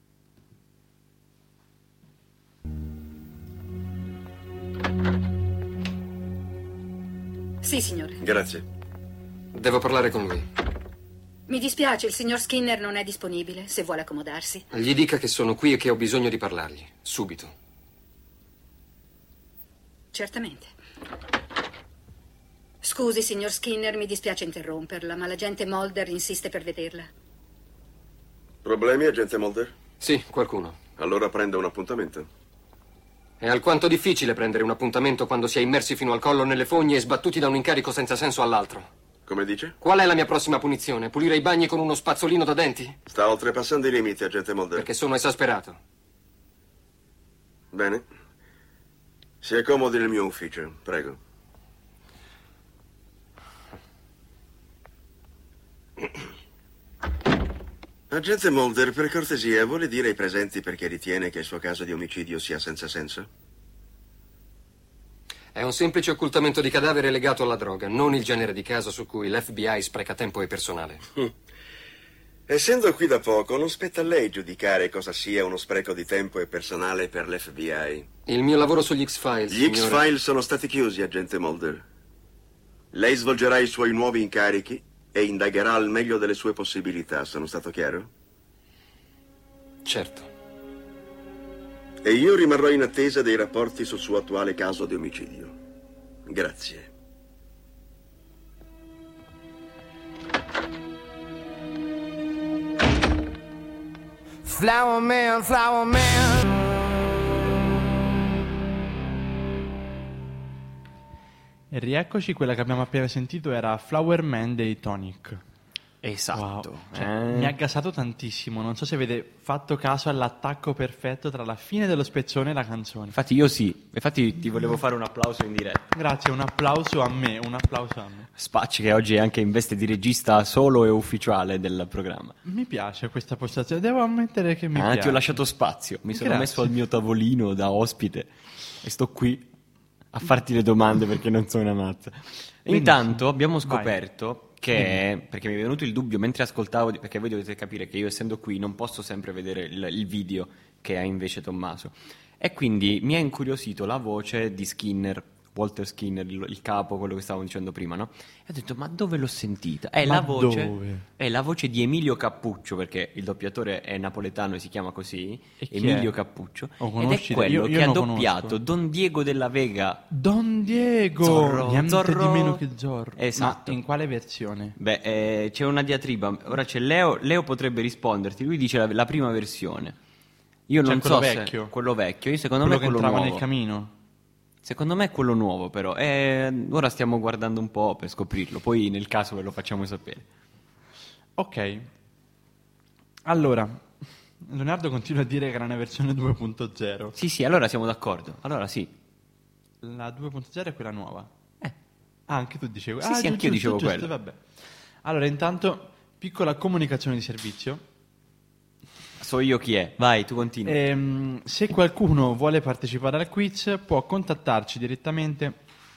Sì, signore. Grazie. Devo parlare con lui. Mi dispiace, il signor Skinner non è disponibile, se vuole accomodarsi. Gli dica che sono qui e che ho bisogno di parlargli. Subito. Certamente. Scusi, signor Skinner, mi dispiace interromperla, ma l'agente Mulder insiste per vederla. Problemi, agente Mulder? Sì, qualcuno. Allora prenda un appuntamento. È alquanto difficile prendere un appuntamento quando si è immersi fino al collo nelle fogne e sbattuti da un incarico senza senso all'altro. Come dice? Qual è la mia prossima punizione? Pulire i bagni con uno spazzolino da denti? Sta oltrepassando i limiti, agente Mulder. Perché sono esasperato. Bene. Si accomodi nel mio ufficio, prego. Agente Mulder, per cortesia, vuole dire ai presenti perché ritiene che il suo caso di omicidio sia senza senso? È un semplice occultamento di cadavere legato alla droga, non il genere di caso su cui l'F B I spreca tempo e personale. Essendo qui da poco, non spetta a lei giudicare cosa sia uno spreco di tempo e personale per l'F B I. Il mio lavoro sugli X-Files, Gli signore. X-Files sono stati chiusi, agente Mulder. Lei svolgerà i suoi nuovi incarichi e indagherà al meglio delle sue possibilità, sono stato chiaro? Certo. E io rimarrò in attesa dei rapporti sul suo attuale caso di omicidio. Grazie. Flower man, flower man. E rieccoci, quella che abbiamo appena sentito era Flower Man dei Tonic. Esatto. Wow. Cioè, Eh. mi ha gasato tantissimo. Non so se avete fatto caso all'attacco perfetto tra la fine dello spezzone e la canzone. Infatti io sì, infatti ti volevo fare un applauso in diretta. Grazie, un applauso a me, un applauso a me. Spacci che oggi è anche in veste di regista solo e ufficiale del programma. Mi piace questa postazione, devo ammettere che mi Ah, piace. ti ho lasciato spazio, mi sono Grazie. messo al mio tavolino da ospite e sto qui a farti le domande perché non so una mazza. Intanto abbiamo scoperto che, perché mi è venuto il dubbio mentre ascoltavo, perché voi dovete capire che io essendo qui non posso sempre vedere il, il video che ha invece Tommaso, e quindi mi ha incuriosito la voce di Skinner, Walter Skinner, il, il capo, quello che stavamo dicendo prima, no? E ho detto, ma dove l'ho sentita? È Ma la voce dove? è la voce di Emilio Cappuccio, perché il doppiatore è napoletano e si chiama così, E chi Emilio è? Cappuccio, Lo ed è conosci? quello Io- io che ha lo doppiato conosco. Don Diego della Vega. Don Diego, Zorro, niente Zorro. di meno che Zorro. Esatto. Ma in quale versione? Beh, eh, c'è una diatriba. Ora c'è Leo, Leo potrebbe risponderti. Lui dice la, la prima versione. Io Cioè non quello so vecchio? se quello vecchio. Io secondo Quello me che quello entrava nuovo. nel camino? Secondo me è quello nuovo, però. Eh, ora stiamo guardando un po' per scoprirlo. Poi nel caso ve lo facciamo sapere. Ok. Allora, Leonardo continua a dire che era una versione due punto zero. Sì, sì, allora siamo d'accordo. Allora sì. La due punto zero è quella nuova. Eh. Ah, anche tu dicevi. Sì, ah, sì, giusto, anch'io dicevo giusto, quello. Vabbè. Allora, intanto, piccola comunicazione di servizio. So io chi è. Vai, tu continua. Ehm, se qualcuno vuole partecipare al quiz, può contattarci direttamente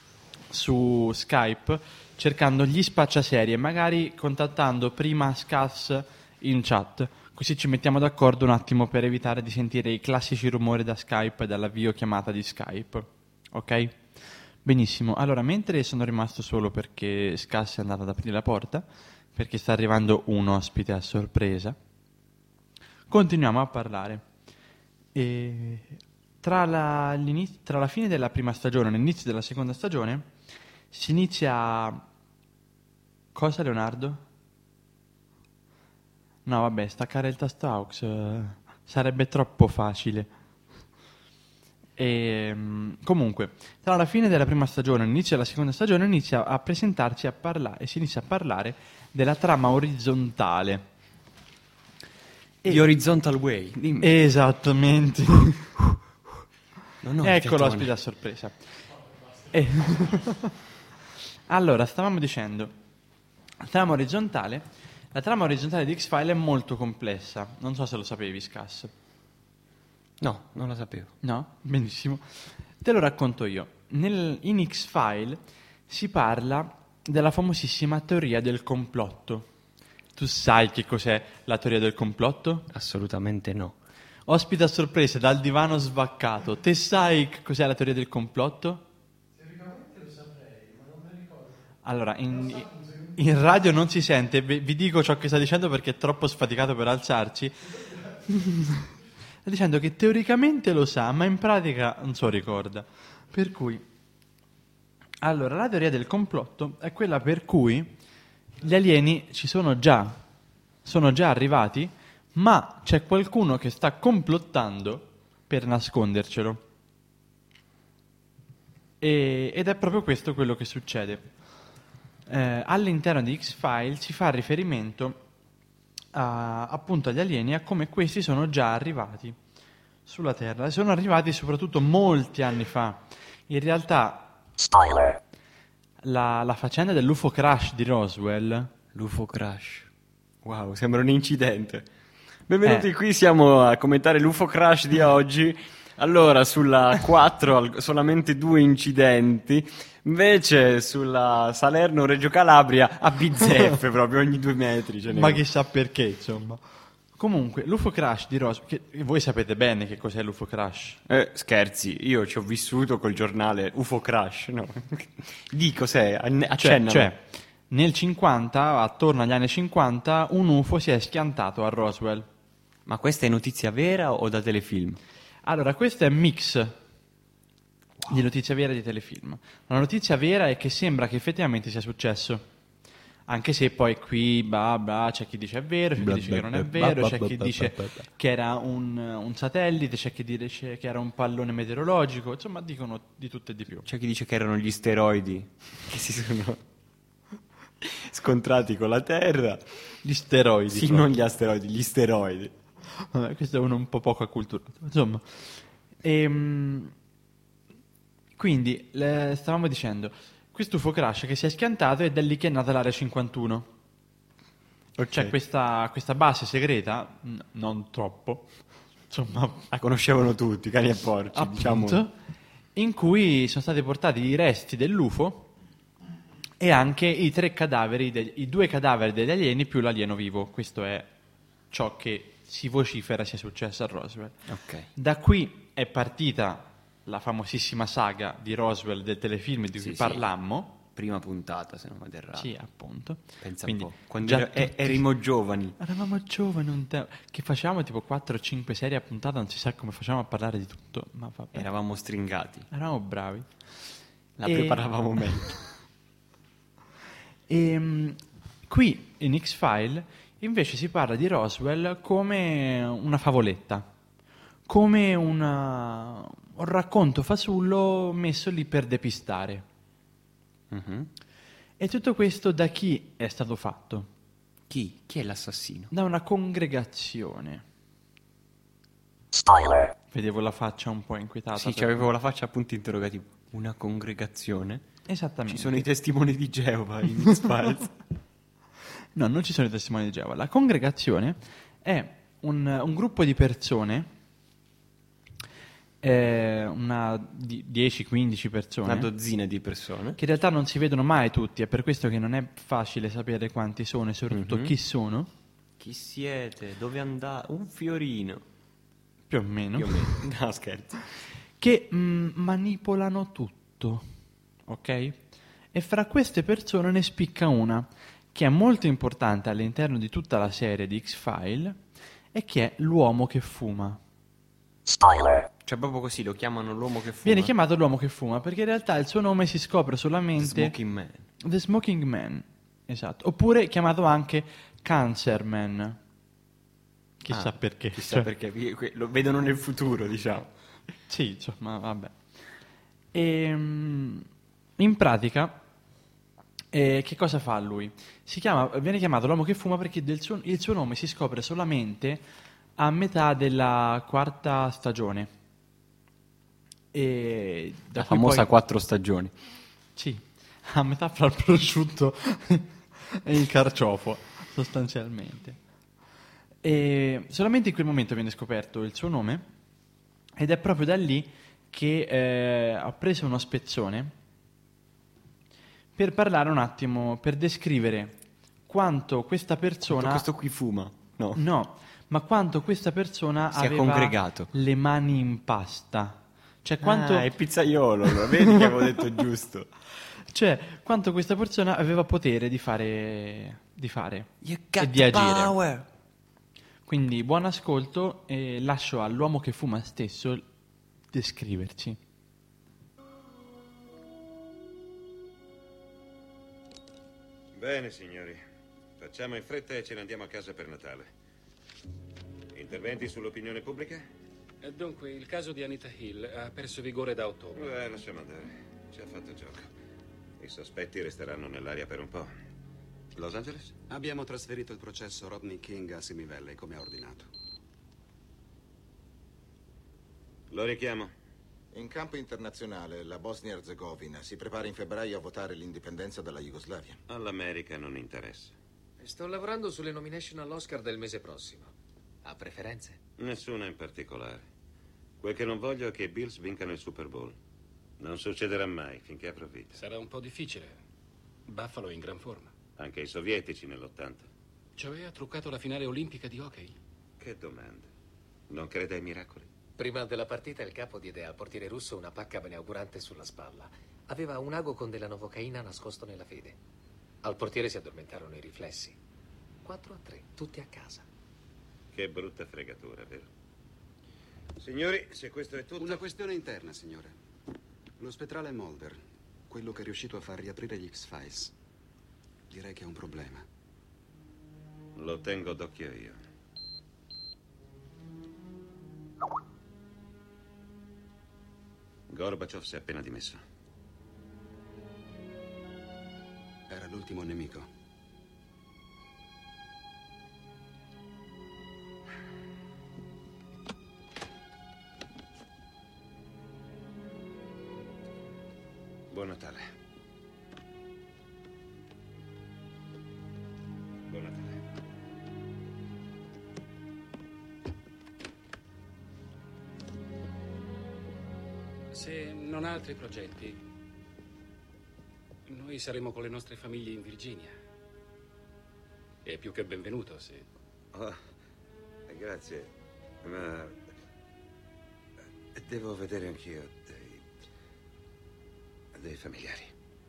su Skype cercando gli spacciaserie, magari contattando prima Scas in chat, così ci mettiamo d'accordo un attimo per evitare di sentire i classici rumori da Skype e dall'avvio chiamata di Skype. Ok? Benissimo. Allora, mentre sono rimasto solo perché Scas è andato ad aprire la porta, perché sta arrivando un ospite a sorpresa, continuiamo a parlare. E tra, la, l'iniz- tra la fine della prima stagione e l'inizio della seconda stagione si inizia... Cosa, Leonardo? No, vabbè, staccare il tasto aux eh, sarebbe troppo facile. E, mm, comunque, tra la fine della prima stagione e l'inizio della seconda stagione inizia a presentarci a parlare, e si inizia a parlare della trama orizzontale. The Horizontal Way. Dimmi. Esattamente. Non ho il Ecco fiatone. l'ospite a sorpresa. E- allora, stavamo dicendo, la trama orizzontale, la trama orizzontale di X-File è molto complessa. Non so se lo sapevi, Scas. No, non lo sapevo. No? Benissimo. Te lo racconto io. Nel- in X-File si parla della famosissima teoria del complotto. Tu sai che cos'è la teoria del complotto? Assolutamente no. Ospite a sorpresa dal divano svaccato. Te sai che cos'è la teoria del complotto? Teoricamente lo saprei, ma non mi ricordo. Allora, in, in radio non si sente, vi vi dico ciò che sta dicendo perché è troppo sfaticato per alzarci. Sta dicendo che teoricamente lo sa, ma in pratica non so ricorda. Per cui, allora, la teoria del complotto è quella per cui gli alieni ci sono già, sono già arrivati, ma c'è qualcuno che sta complottando per nascondercelo. E- ed è proprio questo quello che succede. eh, all'interno di X-Files si fa riferimento a, appunto agli alieni, a come questi sono già arrivati sulla Terra. E sono arrivati soprattutto molti anni fa. In realtà, Spoiler. La, la faccenda dell'U F O crash di Roswell. L'U F O crash. Wow, sembra un incidente. Benvenuti Eh. qui, siamo a commentare l'U F O crash di oggi. Allora, sulla quattro al- solamente due incidenti, invece sulla Salerno-Reggio Calabria a bizzeffe proprio ogni due metri. ce n'è Ma uno. chissà perché, insomma. Comunque, l'U F O crash di Roswell, che voi sapete bene che cos'è l'U F O crash. Eh, scherzi, io ci ho vissuto col giornale U F O crash, no? Di cos'è? Anne- Cioè, Accennalo. cioè, nel cinquanta, attorno agli anni cinquanta, un U F O si è schiantato a Roswell. Ma questa è notizia vera o da telefilm? Allora, questo è un mix di notizia vera e di telefilm. La notizia vera è che sembra che effettivamente sia successo. Anche se poi qui bla bla, c'è chi dice è vero, c'è chi Bla, dice bla, che non è bla, vero, bla, c'è bla, chi bla, dice bla, bla. che era un, un satellite, c'è chi dice che era un pallone meteorologico, insomma dicono di tutto e di più. C'è chi dice che erano gli steroidi che si sono scontrati con la Terra. Gli steroidi. Sì, proprio. non gli asteroidi, gli steroidi. Vabbè, questo è uno un po' poco acculturato. Insomma, ehm, quindi le- stavamo dicendo, questo U F O crash che si è schiantato e da lì che è nata l'area cinquantuno. Ok. C'è questa, questa base segreta, n- non troppo, insomma, La conoscevano tutti, cani e porci, appunto, diciamo. in cui sono stati portati i resti dell'U F O e anche i tre cadaveri, degli- i due cadaveri degli alieni più l'alieno vivo. Questo è ciò che si vocifera sia successo a Roswell. Ok. Da qui è partita la famosissima saga di Roswell del telefilm di Sì, cui sì. parlammo. Prima puntata, se non vado errato. Sì, appunto. Pensa Quindi, un po'. Quando già era- e- tutti- erimo giovani. Eravamo giovani un tempo, che facevamo tipo quattro o cinque serie a puntata, non si sa come facevamo a parlare di tutto, ma vabbè. Eravamo stringati. Eravamo bravi. La E- preparavamo meglio. E qui in X-File invece si parla di Roswell come una favoletta, come una- un racconto fasullo messo lì per depistare. Mhm. E tutto questo da chi è stato fatto? Chi? Chi è l'assassino? Da una congregazione. Spoiler. Vedevo la faccia un po' inquietata. Sì, per- avevo la faccia a punto interrogativo. Una congregazione? Esattamente. Ci sono i testimoni di Geova in X-Files. No, non ci sono i testimoni di Geova. La congregazione è un, un gruppo di persone, eh, una di- dieci quindici persone, Una dozzina di persone. che in realtà non si vedono mai tutti, è per questo che non è facile sapere quanti sono e soprattutto Mhm. chi sono, Chi siete? Dove andate? Un fiorino. più o meno, Più o meno. No, scherzo. che mm, manipolano tutto, ok? E fra queste persone ne spicca una che è molto importante all'interno di tutta la serie di X-File e che è l'uomo che fuma. Spoiler. Cioè proprio così lo chiamano l'uomo che fuma. Viene chiamato l'uomo che fuma perché in realtà il suo nome si scopre The solamente Smoking Man. The Smoking Man, esatto, oppure chiamato anche Cancer Man. Chissà Ah, perché. Chissà cioè, perché. que- que- Lo vedono nel futuro, diciamo. Sì, insomma, vabbè. Ehm, in pratica, eh, che cosa fa lui? Si chiama, viene chiamato l'uomo che fuma perché del suo- il suo nome si scopre solamente a metà della quarta stagione. E da La cui famosa poi- quattro stagioni. Sì, a metà fra il prosciutto e il carciofo, sostanzialmente. E solamente in quel momento viene scoperto il suo nome ed è proprio da lì che eh, ha preso uno spezzone per parlare un attimo, per descrivere quanto questa persona... Tutto questo qui fuma. No. No, ma quanto questa persona Si è aveva congregato. le mani in pasta. Cioè quanto... Ah, è pizzaiolo, lo vedi che avevo detto giusto. Cioè, quanto questa persona aveva potere di fare, di fare You e got di the agire. power. Quindi buon ascolto e lascio all'uomo che fuma stesso descriverci. Bene, signori. Facciamo in fretta e ce ne andiamo a casa per Natale. Interventi sull'opinione pubblica? Eh, Dunque, il caso di Anita Hill ha perso vigore da ottobre. Eh, lasciamo andare. Ci ha fatto gioco. I sospetti resteranno nell'aria per un po'. Los Angeles? Abbiamo trasferito il processo Rodney King a Simi Valley, come ha ordinato. Lo richiamo. In campo internazionale, la Bosnia-Erzegovina si prepara in febbraio a votare l'indipendenza dalla Jugoslavia. All'America non interessa. Sto lavorando sulle nomination all'Oscar del mese prossimo. Ha preferenze? Nessuna in particolare. Quel che non voglio è che i Bills vincano il Super Bowl. Non succederà mai finché avrò vita. Sarà un po' difficile. Buffalo è in gran forma. Anche i sovietici nell'ottanta. Cioè ha truccato la finale olimpica di hockey? Che domanda. Non crede ai miracoli? Prima della partita il capo diede al portiere russo una pacca beneaugurante sulla spalla. Aveva un ago con della novocaina nascosto nella fede. Al portiere si addormentarono i riflessi. quattro a tre, tutti a casa. Che brutta fregatura, vero? Signori, se questo è tutto... Una questione interna, signore. Lo spettrale Mulder, quello che è riuscito a far riaprire gli X-Files, direi che è un problema. Lo tengo d'occhio io. Gorbaciov si è appena dimesso. Era l'ultimo nemico. Buon Natale. Buon Natale. Se non ha altri progetti, noi saremo con le nostre famiglie in Virginia. È più che benvenuto, se... Oh, grazie, ma devo vedere anch'io dei, dei familiari.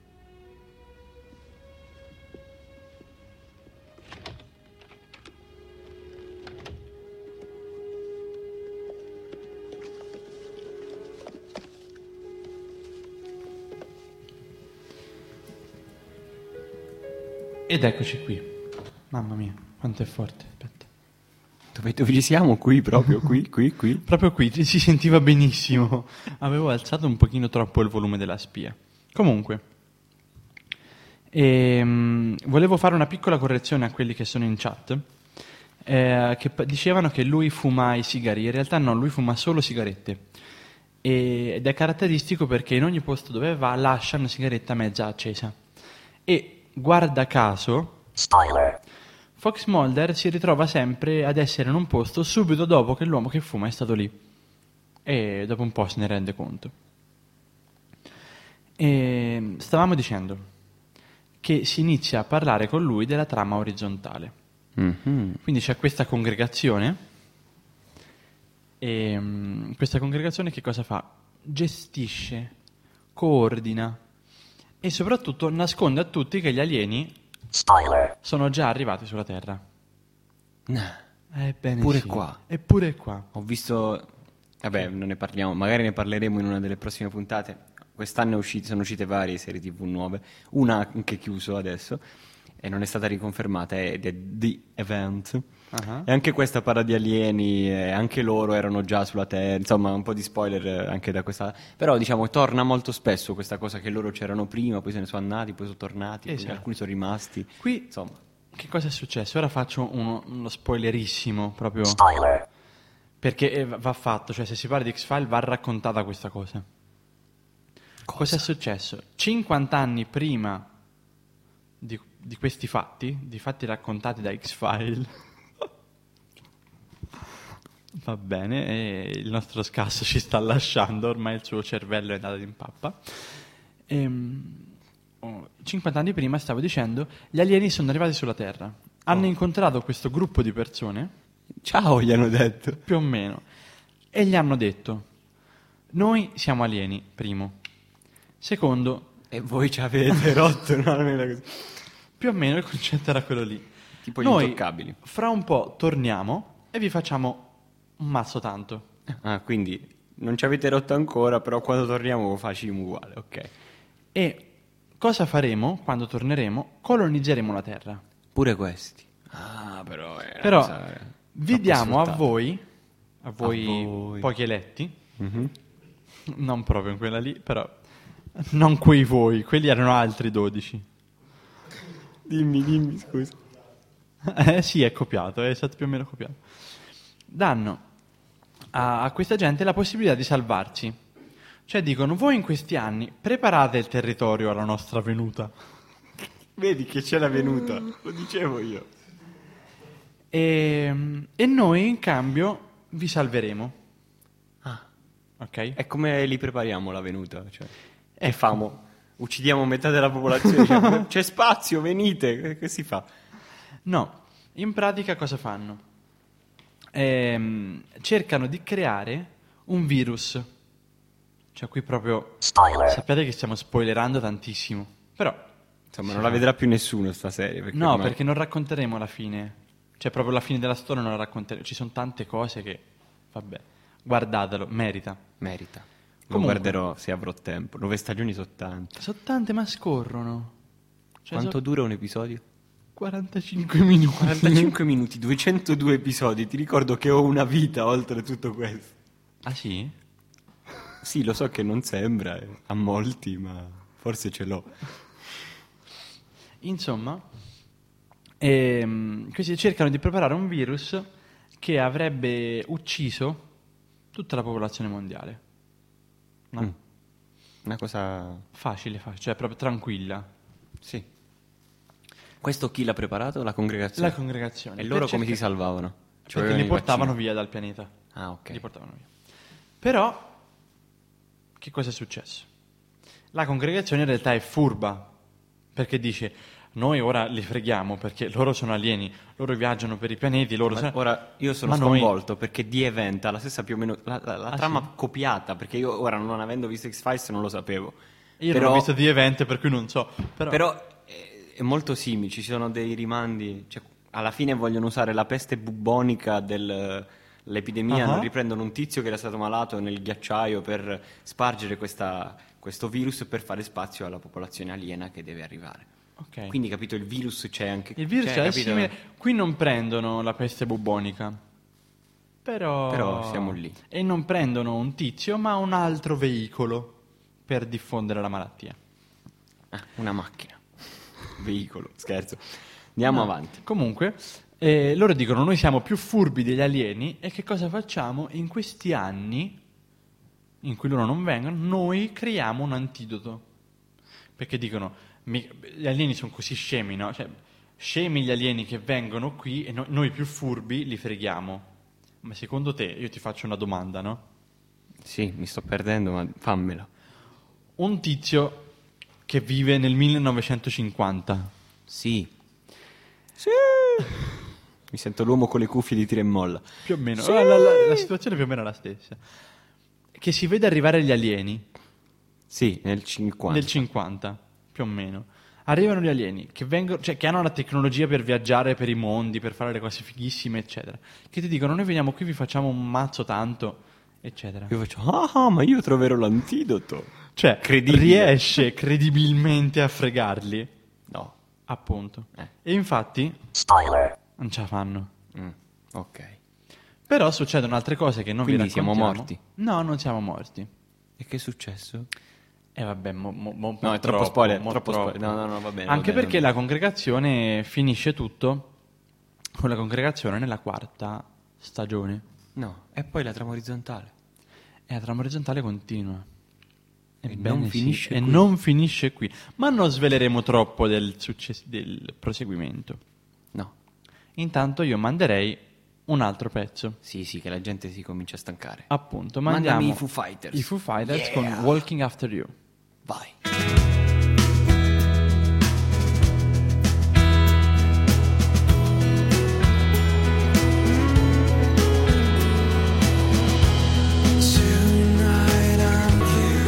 Ed eccoci qui. Mamma mia, quanto è forte. Aspetta. Dove, dove ci siamo? Qui, proprio qui, qui, qui. Proprio qui, si sentiva benissimo. Avevo alzato un pochino troppo il volume della spia. Comunque, ehm, volevo fare una piccola correzione a quelli che sono in chat, eh, che p- dicevano che lui fuma i sigari. In realtà no, lui fuma solo sigarette. E- ed è caratteristico perché in ogni posto dove va lascia una sigaretta mezza accesa. E guarda caso, spoiler, Fox Mulder si ritrova sempre ad essere in un posto subito dopo che l'uomo che fuma è stato lì. E dopo un po' se ne rende conto. E stavamo dicendo che si inizia a parlare con lui della trama orizzontale. Mm-hmm. Quindi c'è questa congregazione. E um, questa congregazione che cosa fa? Gestisce, coordina e soprattutto nasconde a tutti che gli alieni, spoiler, sono già arrivati sulla Terra. No. Ebbene Pure sì. qua. Eppure qua. Ho visto... Vabbè, non ne parliamo, magari ne parleremo in una delle prossime puntate. Quest'anno è usciti, sono uscite varie serie tivù nuove, una anche chiuso adesso, e non è stata riconfermata, è The, The Event. Uh-huh. E anche questa parla di alieni, e anche loro erano già sulla Terra, insomma un po' di spoiler anche da questa... Però diciamo torna molto spesso questa cosa che loro c'erano prima, poi se ne sono andati, poi sono tornati, esatto. Poi alcuni sono rimasti. Qui, insomma. Che cosa è successo? Ora faccio uno, uno spoilerissimo, proprio... Spoiler! Perché eh, va fatto, cioè se si parla di X-File va raccontata questa cosa. Cosa, cosa è successo? cinquanta anni prima di, di questi fatti, di fatti raccontati da X-File... Va bene, e il nostro scasso ci sta lasciando, ormai il suo cervello è andato in pappa. Ehm, oh, cinquanta anni prima, stavo dicendo, gli alieni sono arrivati sulla Terra. Hanno oh. incontrato questo gruppo di persone. Ciao, gli hanno detto. Più o meno. E gli hanno detto, noi siamo alieni, primo. Secondo... E voi ci avete rotto, no? Così. Più o meno il concetto era quello lì. Tipo gli noi, intoccabili. Fra un po' torniamo e vi facciamo... un mazzo tanto. Ah, quindi non ci avete rotto ancora, però quando torniamo lo facciamo uguale, ok. E cosa faremo quando torneremo? Colonizzeremo la Terra. Pure questi. Ah, però... Però cosa... vi diamo a voi, a voi, a voi pochi eletti, mm-hmm. non proprio in quella lì, però Non quei voi, quelli erano altri dodici. Dimmi, dimmi, scusa. Eh sì, è copiato, è stato più o meno copiato. Danno a, a questa gente la possibilità di salvarsi. Cioè dicono, voi in questi anni preparate il territorio alla nostra venuta. Vedi che c'è la venuta, lo dicevo io. E, e noi in cambio vi salveremo. Ah. Ok? E come li prepariamo la venuta? Cioè, che Ecco. famo? Uccidiamo metà della popolazione? Cioè, c'è spazio, venite, che, che si fa? No, in pratica cosa fanno? Ehm, cercano di creare un virus. Cioè qui proprio sappiate che stiamo spoilerando tantissimo. Però insomma non la vedrà più nessuno sta serie. Perché no, ormai- perché non racconteremo la fine. Cioè proprio la fine della storia non la racconteremo. Ci sono tante cose che vabbè, guardatelo, merita. Merita. Lo Comunque. guarderò se avrò tempo. Nove stagioni sono tante. Sono tante ma scorrono. Cioè, Quanto so- dura un episodio? quarantacinque minuti. quarantacinque minuti, duecentodue episodi. Ti ricordo che ho una vita oltre tutto questo. Ah sì? Sì, lo so che non sembra eh, a molti, ma forse ce l'ho. Insomma, ehm, questi cercano di preparare un virus che avrebbe ucciso tutta la popolazione mondiale. No? Mm. Una cosa... Facile, facile, cioè proprio tranquilla. Sì. Questo chi l'ha preparato? La congregazione? La congregazione. E loro Per come cerca- si salvavano? Cioè, Perché avevano li i portavano vaccini? via dal pianeta. Ah, ok. Li portavano via. Però, che cosa è successo? La congregazione in realtà è furba, perché dice, noi ora li freghiamo, perché loro sono alieni, loro viaggiano per i pianeti, loro... Ma sono- ora io sono Ma noi- sconvolto perché The Event ha la stessa più o meno la, la- la Ah, trama sì? copiata, perché io ora non avendo visto X-Files non lo sapevo. Io però, non ho visto The Event, per cui non so. Però, però è, è molto simile, ci sono dei rimandi, cioè, alla fine vogliono usare la peste bubbonica dell'epidemia, Ah. non riprendono un tizio che era stato malato nel ghiacciaio per spargere questa- questo virus per fare spazio alla popolazione aliena che deve arrivare. ok. Quindi capito, il virus c'è anche... Il virus c'è, è capito? simile. Qui non prendono la peste bubbonica. Però... Però siamo lì. E non prendono un tizio, ma un altro veicolo per diffondere la malattia. Ah, una macchina. Veicolo, scherzo. Andiamo No. avanti. Comunque, eh, loro dicono noi siamo più furbi degli alieni e che cosa facciamo? In questi anni in cui loro non vengono, noi creiamo un antidoto. Perché dicono, mi- gli alieni sono così scemi, no? Cioè, scemi gli alieni che vengono qui e no- noi più furbi li freghiamo. Ma secondo te, io ti faccio una domanda, no? Sì, mi sto perdendo, ma fammela. Un tizio che vive nel millenovecentocinquanta. Sì. Sì. Mi sento l'uomo con le cuffie di tira e molla. Più o meno. Sì. La, la- la situazione più o meno è la stessa. Che si vede arrivare gli alieni. Sì, nel cinquanta. Nel cinquanta, più o meno. Arrivano gli alieni che, vengono, cioè, che hanno la tecnologia per viaggiare per i mondi, per fare le cose fighissime, eccetera. Che ti dicono, noi veniamo qui, vi facciamo un mazzo tanto, eccetera. Io faccio, ah, ah, ma io troverò l'antidoto. Cioè, Credibile. riesce credibilmente a fregarli? No. Appunto. Eh. E infatti, non ce la fanno. Mm, ok. Però succedono altre cose che non Quindi vi siamo raccontiamo. morti? No, non siamo morti. E che è successo? E vabbè, mo, mo, mo- No, mo è troppo spoiler, mo troppo spoiler. No, no, no, va bene, va Anche bene, perché va la congregazione finisce tutto con la congregazione nella quarta stagione. No, e poi la trama orizzontale. E la trama orizzontale continua. E Ebbene non sì, finisce e qui. non finisce qui. Ma non sveleremo troppo del, success- del proseguimento. No. Intanto io manderei un altro pezzo. Sì, sì, che la gente si comincia a stancare. Appunto, Mandami mandiamo i Foo Fighters. I Foo Fighters Yeah. con Walking After You. Vai. Tonight I'm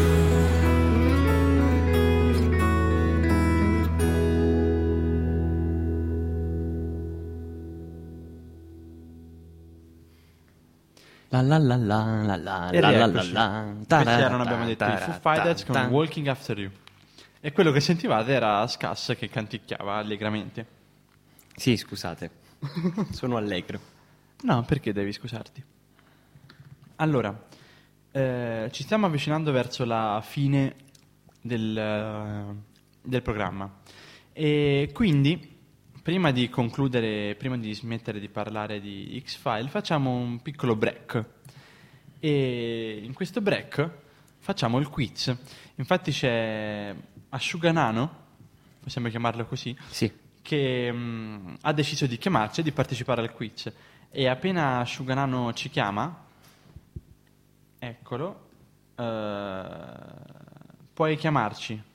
La la la la la la E la la la rieccoci. la. Questi erano, abbiamo detto, i Foo Fighters con Walking After You. E quello che sentivate era Scass che canticchiava allegramente. Sì, scusate. Sono allegro. No, perché devi scusarti? Allora, eh, ci stiamo avvicinando verso la fine del, eh, del programma. E quindi, prima di concludere, prima di smettere di parlare di X-File, facciamo un piccolo break. E in questo break facciamo il quiz. Infatti c'è Asciuganano, possiamo chiamarlo così, sì. che mh, ha deciso di chiamarci e di partecipare al quiz. E appena Asciuganano ci chiama, eccolo, eh, puoi chiamarci.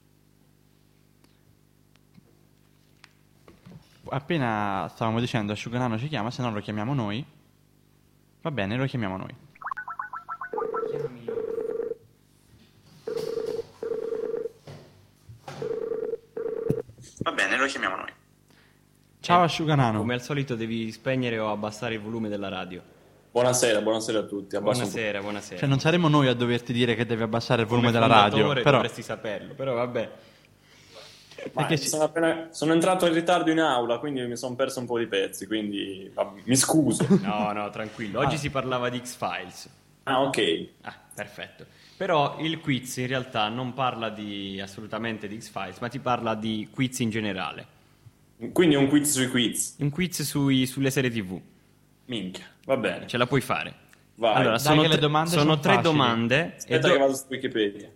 Appena stavamo dicendo Asciuganano ci chiama, se no lo chiamiamo noi. Va bene, lo chiamiamo noi. Va bene, lo chiamiamo noi. Ciao Asciuganano. Come al solito devi spegnere o abbassare il volume della radio. Buonasera, buonasera a tutti. Abbasso un po'. Buonasera, buonasera. Cioè non saremo noi a doverti dire che devi abbassare il volume Come della radio, fondatore però dovresti saperlo, però vabbè. Ma Perché sono, appena- sono entrato in ritardo in aula, quindi mi sono perso un po' di pezzi, quindi vabbè, mi scuso. No, no, tranquillo. Oggi Ah. si parlava di X-Files. Ah, ok. Ah, perfetto. Però il quiz in realtà non parla di assolutamente di X-Files, ma ti parla di quiz in generale. Quindi un quiz sui quiz. Un quiz sui- sulle serie tivù. Minchia, va bene. Ce la puoi fare. Vai. Allora, Dai sono, che le tre- domande sono sono tre facili. domande. Aspetta e do- che vado su Wikipedia.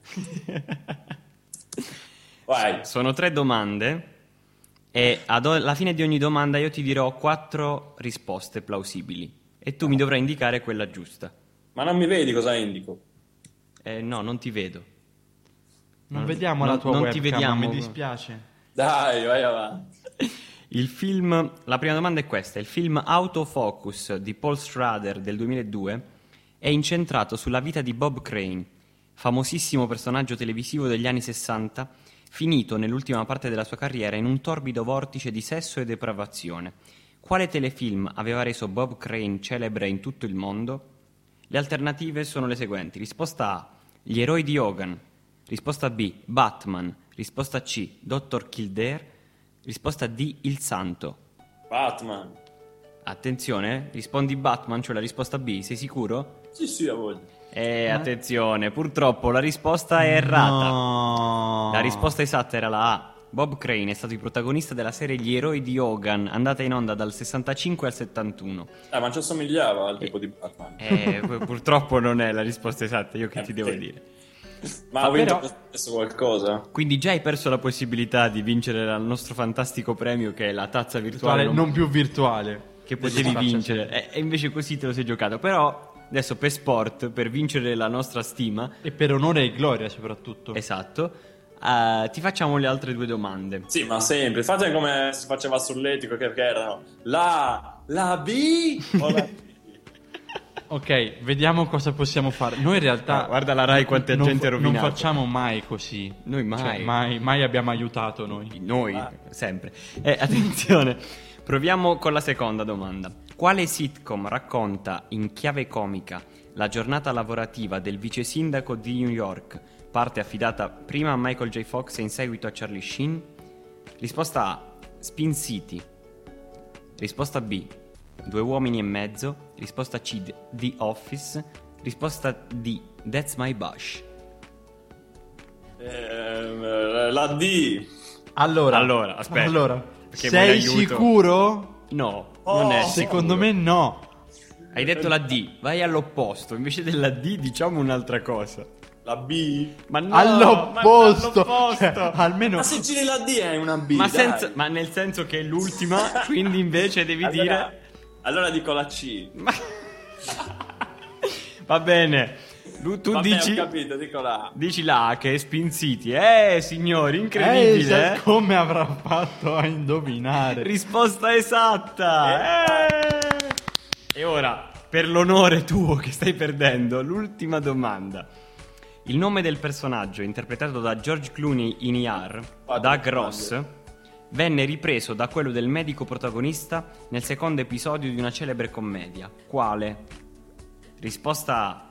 Vai. Sono tre domande e ad o- alla fine di ogni domanda io ti dirò quattro risposte plausibili e tu mi dovrai indicare quella giusta. Ma non mi vedi cosa indico? Eh, no, non ti vedo. non Non- vediamo non- la tua non webcam, ti vediamo. mi dispiace. Dai, vai avanti. Il film, la prima domanda è questa: il film Autofocus di Paul Schrader del duemiladue è incentrato sulla vita di Bob Crane, famosissimo personaggio televisivo degli anni sessanta, finito nell'ultima parte della sua carriera in un torbido vortice di sesso e depravazione. Quale telefilm aveva reso Bob Crane celebre in tutto il mondo? Le alternative sono le seguenti. Risposta A: Gli eroi di Hogan. Risposta B: Batman. Risposta C: Dottor Kildare. Risposta D: Il Santo. Batman. Attenzione, rispondi Batman, cioè la risposta B, sei sicuro? Sì, sì, a voglia. Eh, attenzione, purtroppo la risposta è errata. La risposta esatta era la A. Bob Crane è stato il protagonista della serie Gli eroi di Hogan, andata in onda dal sessantacinque al settantuno. Ah, ma ci assomigliava al tipo di Batman. Eh, pu- purtroppo non è la risposta esatta, io che ti devo dire. Ma Ah, ho vinto però- lo stesso qualcosa? Quindi già hai perso la possibilità di vincere il nostro fantastico premio che è la tazza virtuale, Virtuale, non più virtuale. che potevi Faccia vincere e, e invece così te lo sei giocato. Però adesso per sport, per vincere la nostra stima E per onore e gloria soprattutto. esatto, eh, ti facciamo le altre due domande. Sì, ma sempre. Fate come si faceva a Solletico, che, che erano la, la B o la B. Ok, vediamo cosa possiamo fare. Noi in realtà Ah, guarda la Rai quanta non, gente ha non rovinato. facciamo mai così. Noi mai. Cioè, mai, mai abbiamo aiutato noi. Noi, sempre. Eh, attenzione, proviamo con la seconda domanda. Quale sitcom racconta in chiave comica la giornata lavorativa del vice sindaco di New York, parte affidata prima a Michael J. Fox e in seguito a Charlie Sheen? Risposta A: Spin City. Risposta B: Due uomini e mezzo. Risposta C: The Office. Risposta D: That's My Bush. Ehm, la D. Allora, Allora, aspetta. allora, Perché sei vuoi aiuto? sicuro? No, Oh, non è Secondo sicuro. me no. Hai detto la D, vai all'opposto. Invece della D diciamo un'altra cosa. La B. Ma no, All'opposto. ma all'opposto. Cioè, almeno Ma se giri la D è una B. Ma, dai. senza- ma nel senso che è l'ultima, quindi invece devi Allora- dire... Allora dico la C. Ma- Va bene, tu, tu Vabbè, dici, ho capito, dico la A. dici la A, che è Spin City. Eh, signori, Eh, incredibile, sa- eh? come avrà fatto a indovinare? Risposta esatta. Eh. E ora, per l'onore tuo che stai perdendo, l'ultima domanda. Il nome del personaggio, interpretato da George Clooney in E R, Doug Ross, venne ripreso da quello del medico protagonista nel secondo episodio di una celebre commedia. Quale? Risposta A: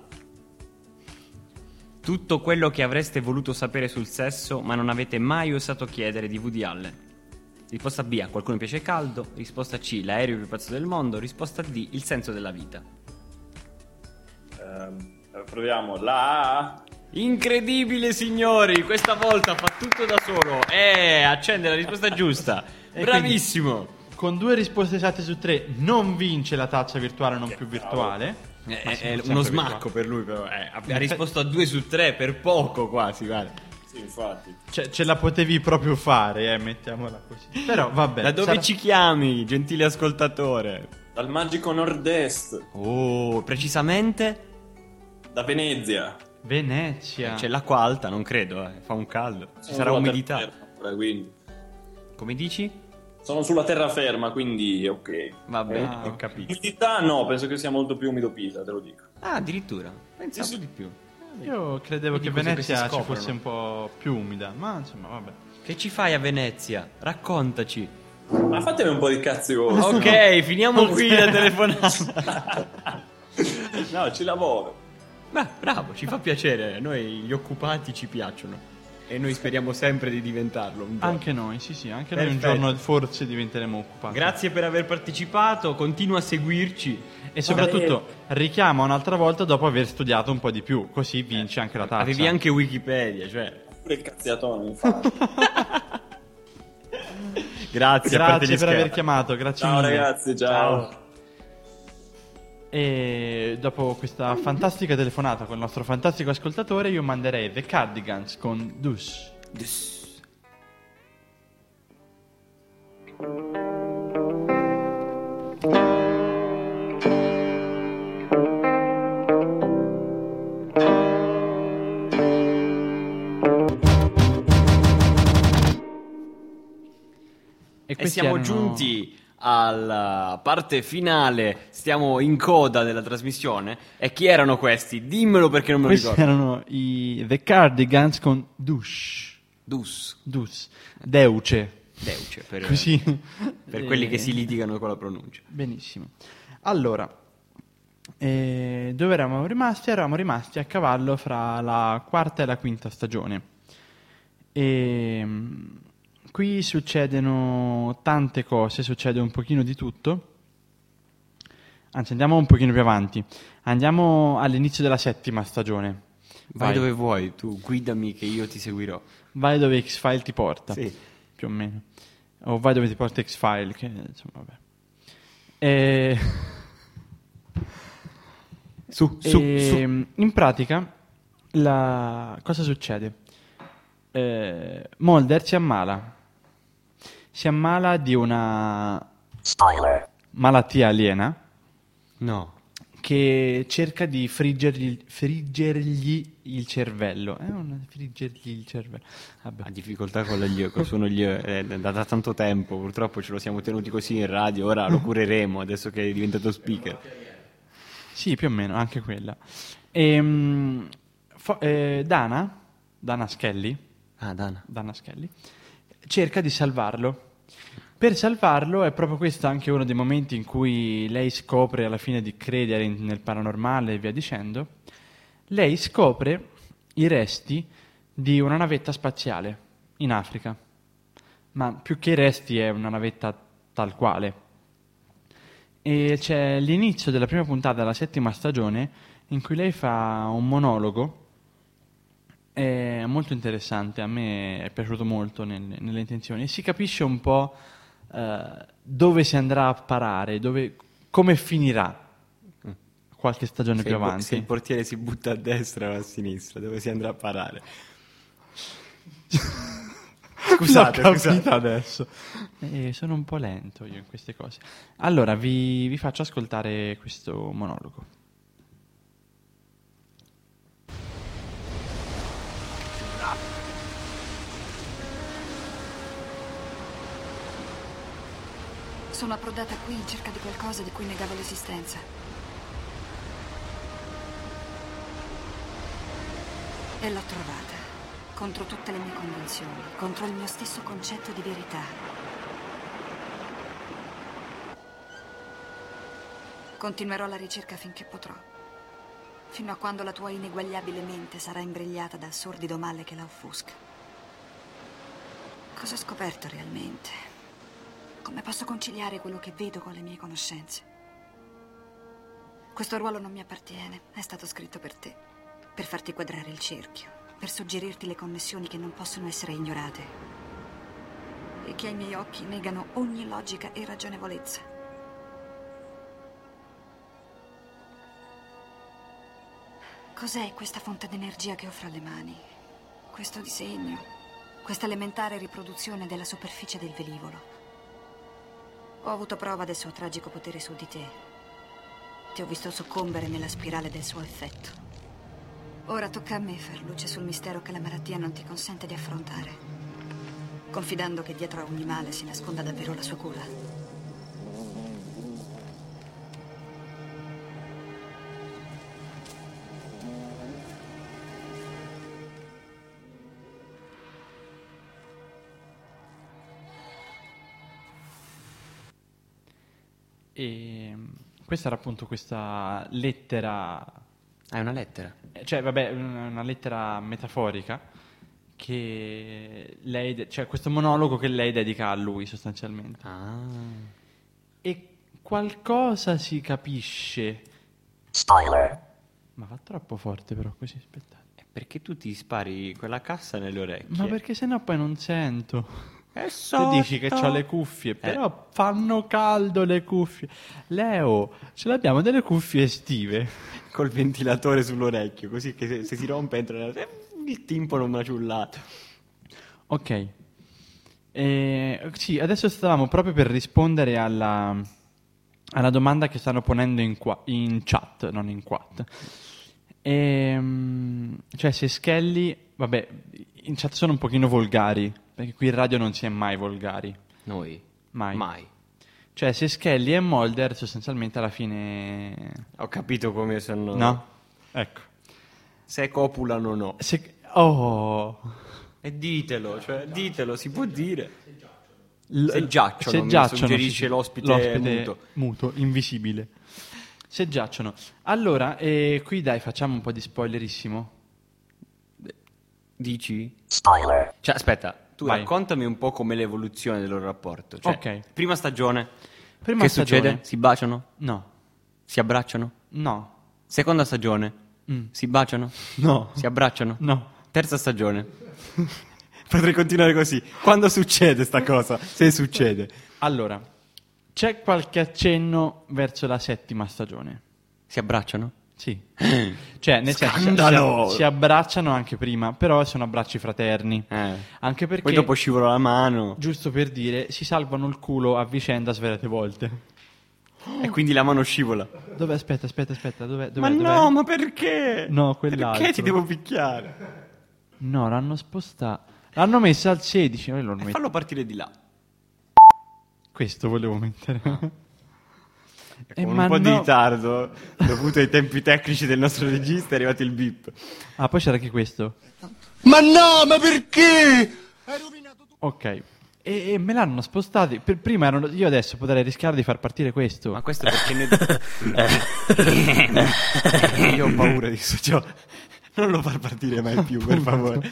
Tutto quello che avreste voluto sapere sul sesso ma non avete mai osato chiedere di Woody Allen. Risposta B: A qualcuno piace caldo. Risposta C: L'aereo più pazzo del mondo. Risposta D: Il senso della vita. Ehm, proviamo la A. Incredibile, signori, questa volta fa tutto da solo. Eh, accende la risposta giusta. E Bravissimo. quindi, con due risposte esatte su tre non vince la tazza virtuale non più virtuale. È, Ma è sempre uno virtuale. smacco per lui, però. Eh, ha, ha risposto a due su tre per poco, quasi, guarda. Sì, infatti. Cioè, ce la potevi proprio fare, eh, mettiamola così. Però vabbè. Da dove sarà- ci chiami, gentile ascoltatore? Dal magico nord-est. Oh, precisamente? Da Venezia. Venezia. C'è l'acqua alta, non credo, eh. Fa un caldo. Ci Sono sarà sulla umidità. terraferma, quindi. Come dici? Sono sulla terraferma, quindi ok. Vabbè, Eh, ho capito. Umidità no, penso che sia molto più umido Pisa, te lo dico. Ah, addirittura. Pensavo Sì, sì. di più. Io credevo Vedi che cose che Venezia si ci scoprono. fosse un po' più umida, ma insomma, vabbè. Che ci fai a Venezia? Raccontaci. Ma fatemi un po' di cazzi vostri. Ok, finiamo qui la telefonata. No, ci lavoro. Beh, bravo, ci fa piacere. A noi gli occupati ci piacciono. E noi speriamo sempre di diventarlo. un giorno. Anche noi, sì, sì, anche noi un Perfetto. giorno forse diventeremo occupati. Grazie per aver partecipato, continua a seguirci. E soprattutto richiama un'altra volta dopo aver studiato un po' di più, così vince anche la tazza. Avevi anche Wikipedia, cioè. Pure il cazziatone, infatti. Grazie, Grazie per aver chiamato. chiamato, grazie Ciao mille. ragazzi, ciao. E dopo questa fantastica telefonata con il nostro fantastico ascoltatore, io manderei The Cardigans con Dus. E questi siamo erano- giunti alla parte finale, stiamo in coda della trasmissione. E chi erano questi? Dimmelo perché non me lo Questi ricordo. erano i The Cardigans con Dus. Dus. Dus. Deuce. Deuce, per, Così. per quelli Eh, che si litigano con la pronuncia. Benissimo. Allora, eh, dove eravamo rimasti? Eravamo rimasti a cavallo fra la quarta e la quinta stagione. E mm, qui succedono tante cose, succede un pochino di tutto. Anzi, andiamo un pochino più avanti. Andiamo all'inizio della settima stagione. Vai dove vuoi, tu guidami che io ti seguirò. Vai dove X-File ti porta. Sì. Più o meno. O vai dove ti porta X-File, che insomma, vabbè. E... Su, su, E, su. In pratica, la... cosa succede? Eh, Mulder si ammala. Si ammala di una malattia aliena. No. Che cerca di friggergli, friggergli il cervello. Eh, una, friggergli il cervello. Vabbè. Ha difficoltà con la gli, con sono gli, eh, da, da tanto tempo, purtroppo ce lo siamo tenuti così in radio, ora lo cureremo adesso che è diventato speaker. Sì, più o meno, anche quella. Ehm, fo- eh, Dana, Dana Skelly, Ah, Dana. Dana Skelly, cerca di salvarlo. Per salvarlo è proprio questo anche uno dei momenti in cui lei scopre alla fine di credere in- nel paranormale e via dicendo. Lei scopre i resti di una navetta spaziale in Africa. Ma più che i resti è una navetta tal quale. E c'è l'inizio della prima puntata della settima stagione in cui lei fa un monologo. È molto interessante, a me è piaciuto molto nel- nelle intenzioni. E si capisce un po' eh, dove si andrà a parare, dove, come finirà qualche stagione Se più il, po- avanti. se il portiere si butta a destra o a sinistra, dove si andrà a parare? Scusate, L'ho capita scusate. adesso. Eh, sono un po' lento io in queste cose. Allora, vi, vi faccio ascoltare questo monologo. Sono approdata qui in cerca di qualcosa di cui negavo l'esistenza. E l'ho trovata, contro tutte le mie convinzioni, contro il mio stesso concetto di verità. Continuerò la ricerca finché potrò, fino a quando la tua ineguagliabile mente sarà imbrigliata dal sordido male che la offusca. Cosa ho scoperto realmente? Come posso conciliare quello che vedo con le mie conoscenze? Questo ruolo non mi appartiene, è stato scritto per te. per farti quadrare il cerchio, per suggerirti le connessioni che non possono essere ignorate e che ai miei occhi negano ogni logica e ragionevolezza. Cos'è questa fonte d'energia che ho fra le mani? Questo disegno, questa elementare riproduzione della superficie del velivolo. Ho avuto prova del suo tragico potere su di te. Ti ho visto soccombere nella spirale del suo effetto. Ora tocca a me far luce sul mistero che la malattia non ti consente di affrontare, confidando che dietro a ogni male si nasconda davvero la sua cura. E questa era appunto questa lettera. È una lettera? Cioè, vabbè, una lettera metaforica che lei, de- cioè questo monologo che lei dedica a lui sostanzialmente. Ah. E qualcosa si capisce. Spoiler. Ma fa troppo forte però così, aspettate. Perché tu ti spari quella cassa nelle orecchie? Ma perché sennò poi non sento. È Tu sotto. dici che ho le cuffie, però fanno caldo le cuffie. Leo, ce l'abbiamo delle cuffie estive. Col ventilatore sull'orecchio, così che se, se si rompe entra nella... il timpano maciullato. Ok. Eh, sì, adesso stavamo proprio per rispondere alla, alla domanda che stanno ponendo in, qua, in chat, non in quat. Ehm, cioè se Skelly, vabbè, in chat sono un pochino volgari, perché qui in radio non si è mai volgari. Noi? Mai. Mai. Cioè se Skelly e Mulder sostanzialmente alla fine... Ho capito come sono... No? Ecco. Se copulano o no. Se... Oh... E ditelo, cioè ditelo, si può dire. L- se giacciono, se mi giacciono, suggerisce sì, l'ospite, l'ospite muto. muto, invisibile. Se giacciono. Allora, eh, qui dai, facciamo un po' di spoilerissimo. Dici? Spoiler. Cioè, aspetta, tu Vai. raccontami un po' com'è l'evoluzione del loro rapporto. Cioè, Ok. Prima stagione. Prima che stagione. succede? Si baciano? No. Si abbracciano? No. Seconda stagione. Mm. Si baciano? No. Si abbracciano? No. Terza stagione. Potrei continuare così. Quando succede sta cosa? Se succede. Allora, c'è qualche accenno verso la settima stagione. Si abbracciano? Sì. Cioè, nel senso, si, Scandalo! si abbracciano anche prima, però sono abbracci fraterni. Eh. Anche perché, Poi dopo scivola la mano. giusto per dire, si salvano il culo a vicenda svariate volte. E quindi la mano scivola. Dove? Aspetta, aspetta, aspetta. Dov'è? Dov'è? Ma Dov'è? no, ma perché? No, quell'altro. Perché ti devo picchiare? No, l'hanno spostato. L'hanno messa al sedici. Noi lo E metto. fallo partire di là. Questo volevo mettere. Eh, Con ma un po' di no. ritardo, dovuto ai tempi tecnici del nostro regista, è arrivato il beep. Ah, poi c'era anche questo. Ma no, ma perché? Ok. E, e me l'hanno spostati. Per, prima erano. Io adesso potrei rischiare di far partire questo. Ma questo è perché noi... Io ho paura di questo gioco. Non lo far partire mai più, per favore.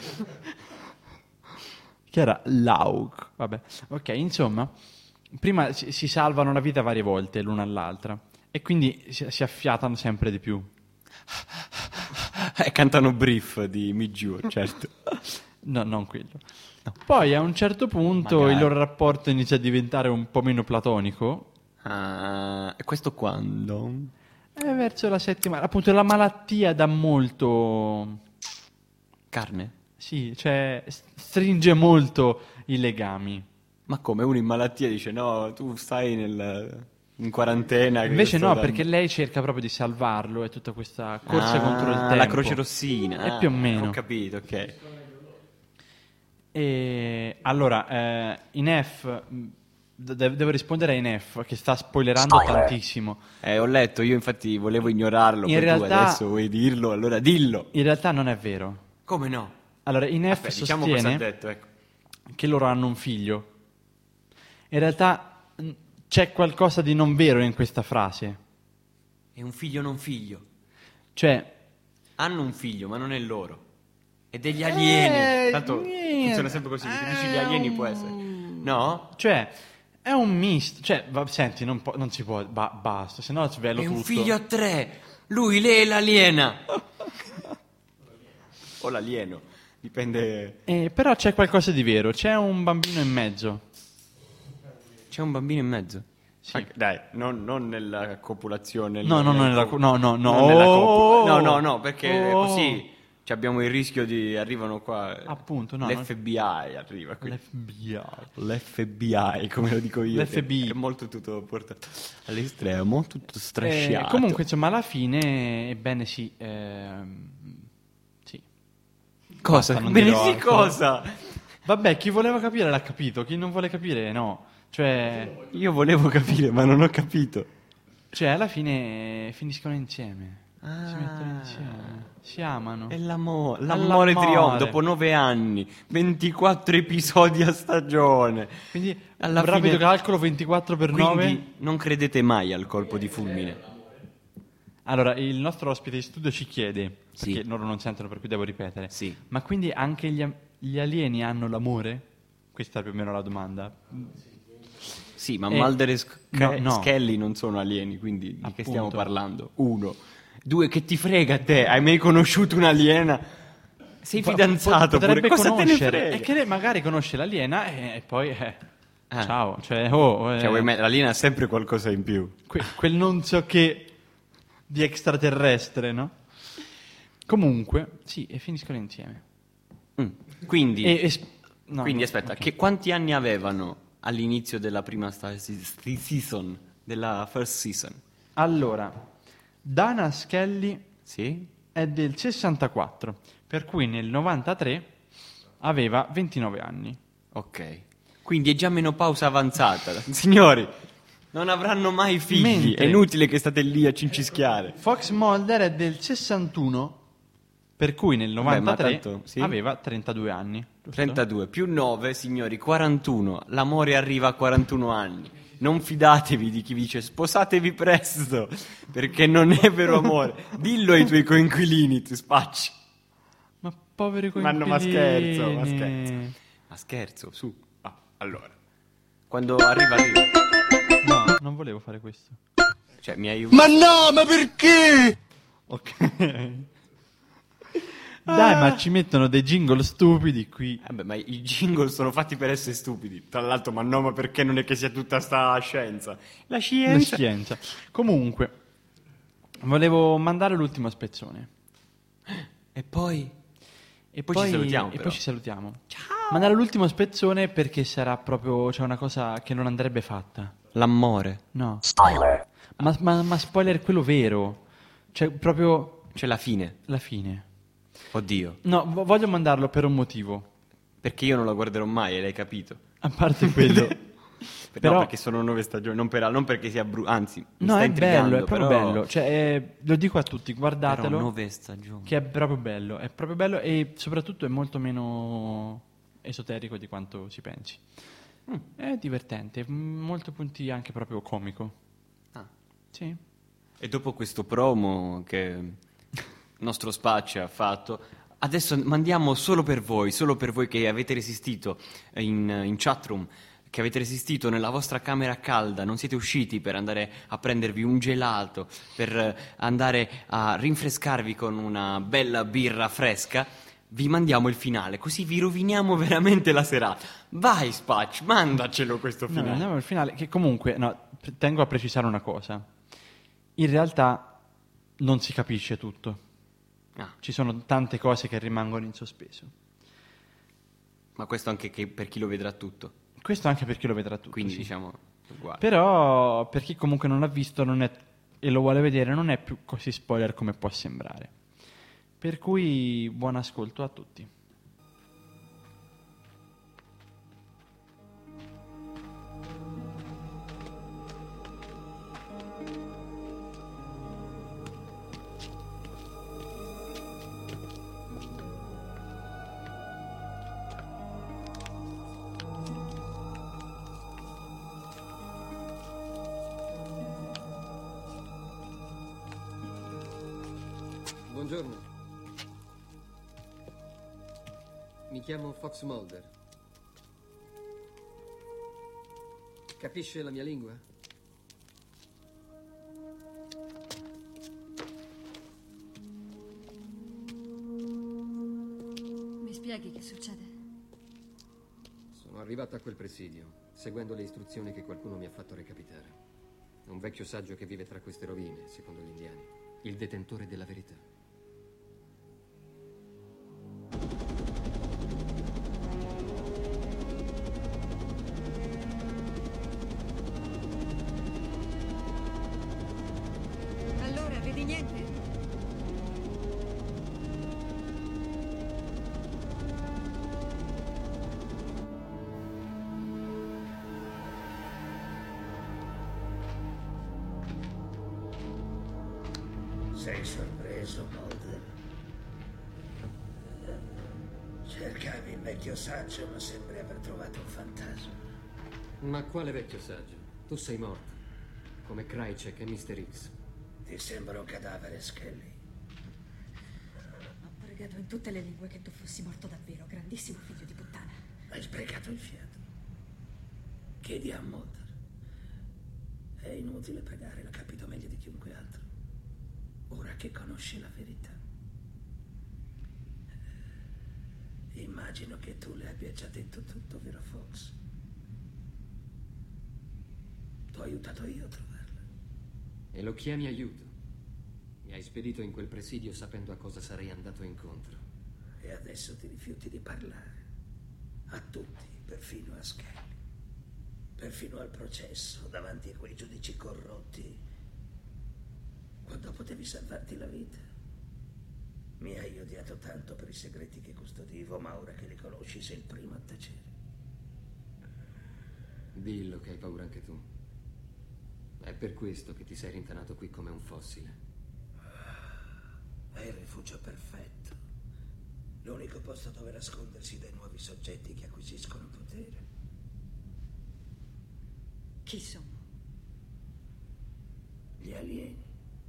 Che era Laug. Vabbè. Ok, insomma. Prima si, si salvano la vita varie volte l'una all'altra. E quindi si, si affiatano sempre di più. E cantano Brief di Mijur, certo. No, non quello. No. Poi a un certo punto Magari. il loro rapporto inizia a diventare un po' meno platonico. Ah, e questo quando? E verso la settima. Appunto, la malattia dà molto. Carne? Sì, cioè s- stringe molto i legami. Ma come? Uno in malattia dice no, tu stai nel... in quarantena. che Invece sto no, dando- perché lei cerca proprio di salvarlo. È tutta questa corsa Ah, contro il tempo. la Croce Rossina. E ah, più o meno. Ho capito, ok. E allora, eh, in F, mh, de- devo rispondere a in F che sta spoilerando tantissimo. Eh, ho letto, io infatti volevo ignorarlo, In poi tu realtà- adesso vuoi dirlo, allora dillo. In realtà non è vero. Come no? Allora, in F Aspetta, diciamo cosa sostiene ha detto, ecco. che loro hanno un figlio. In realtà mh, c'è qualcosa di non vero in questa frase. È un figlio non figlio. Cioè, Hanno un figlio, ma non è loro. È degli alieni. Eh, Tanto niente. funziona sempre così, se dici gli alieni può essere. No? cioè è un misto. Cioè, va- senti, non, po- non si può, ba- basta, se no svelo È tutto. un figlio a tre. Lui, lei e l'aliena. o l'alieno, dipende. Eh, però c'è qualcosa di vero, c'è un bambino in mezzo. C'è un bambino in mezzo? Sì. Ma- dai, non, non nella copulazione. No, no, nel- nella co- no, no, no. non nella Oh, copula- oh, no, no, no, perché oh. così ci abbiamo il rischio di arrivano qua. Appunto, no, L'F B I arriva qui. L'F B I. L'F B I, come lo dico io. L'F B I. È molto tutto portato all'estremo, tutto Eh, strasciato. comunque, insomma, alla fine, ebbene sì. ehm, sì. Cosa? Basta, non Bene, dirò sì, altro. cosa? Vabbè, chi voleva capire l'ha capito, chi non vuole capire no. Cioè, io volevo capire, ma non ho capito. Cioè, alla fine finiscono insieme. Ah. Si mettono insieme. Si amano. È l'amo- l'amore All'amore. trionfa dopo nove anni, ventiquattro episodi a stagione. Quindi, alla rapido fine... calcolo ventiquattro per nove. Quindi non credete mai al colpo di fulmine. Allora, il nostro ospite di studio ci chiede, Sì. perché loro non sentono per cui devo ripetere, Sì. ma quindi anche gli, am- gli alieni hanno l'amore? Questa è più o meno la domanda. Sì, ma Eh, Mulder e Sc- no, no. Scully non sono alieni, quindi di che Appunto. stiamo parlando? Uno. Due, che ti frega te? Hai mai conosciuto un'aliena? Sei Po- fidanzato potrebbe pure, cosa te ne conoscere, frega? e che lei magari conosce l'aliena e, e poi eh, Ah. ciao, cioè, oh, eh, Cioè, vuoi met- l'aliena ha sempre qualcosa in più. que- quel non so che di extraterrestre, no? Comunque, sì, e finiscono insieme. Mm. Quindi, E- e sp- no, quindi no, aspetta, ok. che quanti anni avevano all'inizio della prima sta- si- si- season, della first season? Allora, Dana Scully Sì? è del sessantaquattro, per cui nel novantatré aveva ventinove anni. Ok. Quindi è già menopausa avanzata. Signori, non avranno mai figli. Mentre- È inutile che state lì a cincischiare. Fox Mulder è del sessantuno, per cui nel Vabbè, ma novantatré tanto, sì. aveva trentadue anni. giusto? trentadue più nove, signori, quarantuno. L'amore arriva a quarantuno anni. Non fidatevi di chi vi dice sposatevi presto, perché non è vero amore. Dillo ai tuoi coinquilini, ti spacci. Ma poveri Ma no, ma coinquilini. scherzo, ma scherzo. Ma scherzo, su. Ah, allora. Quando arriva, arriva. No, non volevo fare questo. Cioè, mi hai... Ma no, ma perché? Ok. Dai, ma ci mettono dei jingle stupidi qui. Vabbè, ma i jingle sono fatti per essere stupidi. Tra l'altro, ma no, ma perché non è che sia tutta sta scienza? La La scienza. scienza. Comunque, volevo mandare l'ultimo spezzone. E poi? E Poi ci salutiamo, E però. poi ci salutiamo. Ciao. Mandare l'ultimo spezzone perché sarà proprio. C'è una cosa che non andrebbe fatta. L'amore. No. Spoiler. Ma, ma, ma spoiler quello vero. Cioè, proprio. C'è la fine. La fine. Oddio. No, vo- voglio mandarlo per un motivo. Perché io non la guarderò mai, e l'hai capito. A parte quello. Però- No, perché sono nove stagioni, non, per, non perché sia brutto, anzi, mi No, sta è intrigando, bello, è proprio però- bello. Cioè, è- lo dico a tutti, guardatelo. Però nove stagioni. Che è proprio bello. È proprio bello e soprattutto è molto meno esoterico di quanto si pensi. Mm. È divertente, m- molti punti anche proprio comico. Ah. Sì. E dopo questo promo che il nostro Spaccia ha fatto, adesso mandiamo solo per voi, solo per voi che avete resistito in, in chatroom, che avete resistito nella vostra camera calda, non siete usciti per andare a prendervi un gelato, per andare a rinfrescarvi con una bella birra fresca, vi mandiamo il finale, così vi roviniamo veramente la serata. Vai Spaccia, mandacelo questo No, finale. andiamo al finale, che comunque, no, p- tengo a precisare una cosa. In realtà non si capisce tutto. Ah. Ci sono tante cose che rimangono in sospeso. Ma questo anche che per chi lo vedrà tutto. Questo anche per chi lo vedrà tutto. Quindi sì. diciamo uguale. Però per chi comunque non l'ha visto non è, e lo vuole vedere non è più così spoiler come può sembrare. Per cui buon ascolto a tutti. Buongiorno. Mi chiamo Fox Mulder. Capisce la mia lingua? Sono arrivato a quel presidio, seguendo le istruzioni che qualcuno mi ha fatto recapitare. Un vecchio saggio che vive tra queste rovine, secondo gli indiani. Il detentore della verità. Allora, vedi niente? Sei sorpreso, Mulder? Cercavi il vecchio saggio, ma sembri aver trovato un fantasma. Ma quale vecchio saggio? Tu sei morto. Come Krycek e mister X. Ti sembra un cadavere, Skelly. Ho pregato in tutte le lingue che tu fossi morto davvero, grandissimo figlio di puttana. Hai sprecato il fiato. Chiedi a Mulder. È inutile pregare, l'ha capito meglio di chiunque altro. Ora che conosci la verità. Immagino che tu le abbia già detto tutto, vero Fox? T'ho aiutato io a trovarla. E lo chiami aiuto? Mi hai spedito in quel presidio sapendo a cosa sarei andato incontro. E adesso ti rifiuti di parlare. A tutti, perfino a Skelly. Perfino al processo, davanti a quei giudici corrotti. Quando potevi salvarti la vita. Mi hai odiato tanto per i segreti che custodivo, ma ora che li conosci sei il primo a tacere. Dillo che hai paura anche tu. È per questo che ti sei rintanato qui come un fossile. È il rifugio perfetto. L'unico posto dove nascondersi dai nuovi soggetti che acquisiscono potere. Chi sono? Gli alieni.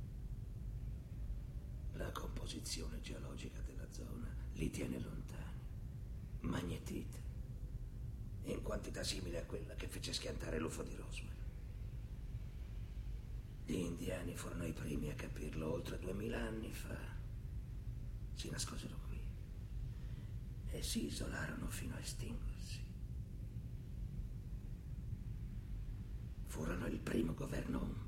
La composizione geologica della zona li tiene lontani. Magnetite. In quantità simile a quella che fece schiantare l'U F O di Roswell. Gli indiani furono i primi a capirlo oltre duemila anni fa. Si nascosero qui e si isolarono fino a estinguersi. Furono il primo governo ombra.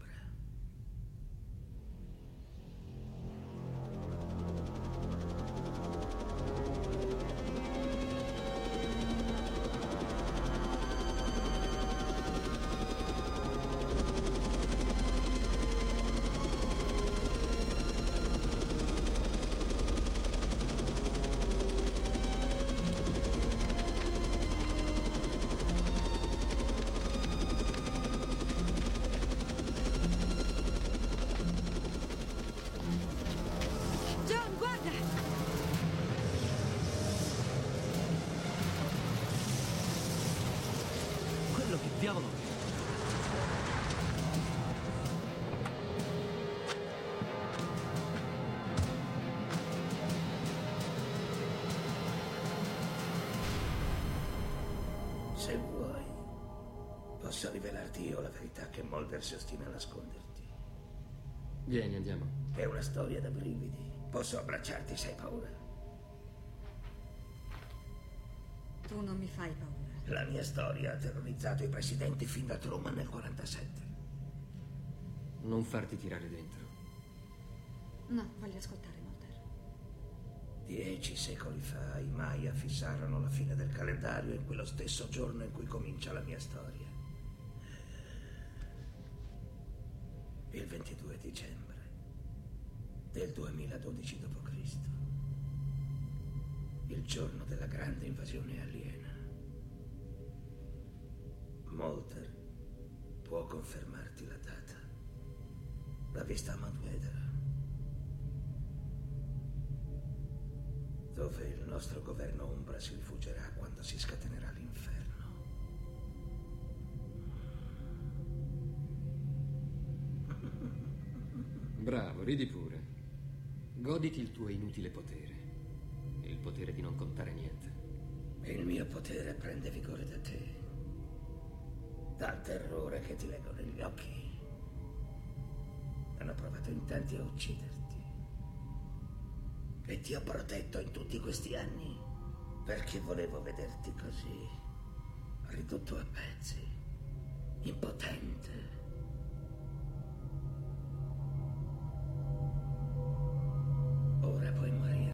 Se vuoi, posso rivelarti io la verità che Mulder si ostina a nasconderti. Vieni, andiamo. È una storia da brividi. Posso abbracciarti se hai paura. Tu non mi fai paura. La mia storia ha terrorizzato i presidenti fin da Truman nel quarantasette. Non farti tirare dentro. No, voglio ascoltare, Mulder. Dieci secoli fa i Maya fissarono la fine del calendario in quello stesso giorno in cui comincia la mia storia. Il ventidue dicembre del duemiladodici dopo Cristo. Il giorno della grande invasione aliena. Mulder può confermarti la data. L'ha vista a Madweder, dove il nostro governo ombra si rifugierà quando si scatenerà l'inferno. Bravo, ridi pure. Goditi il tuo inutile potere. Il potere di non contare niente. Il mio potere prende vigore da te. Dal terrore che ti leggo negli occhi. Hanno provato in tanti a ucciderti. E ti ho protetto in tutti questi anni perché volevo vederti così. tutto a pezzi, impotente. Ora puoi morire.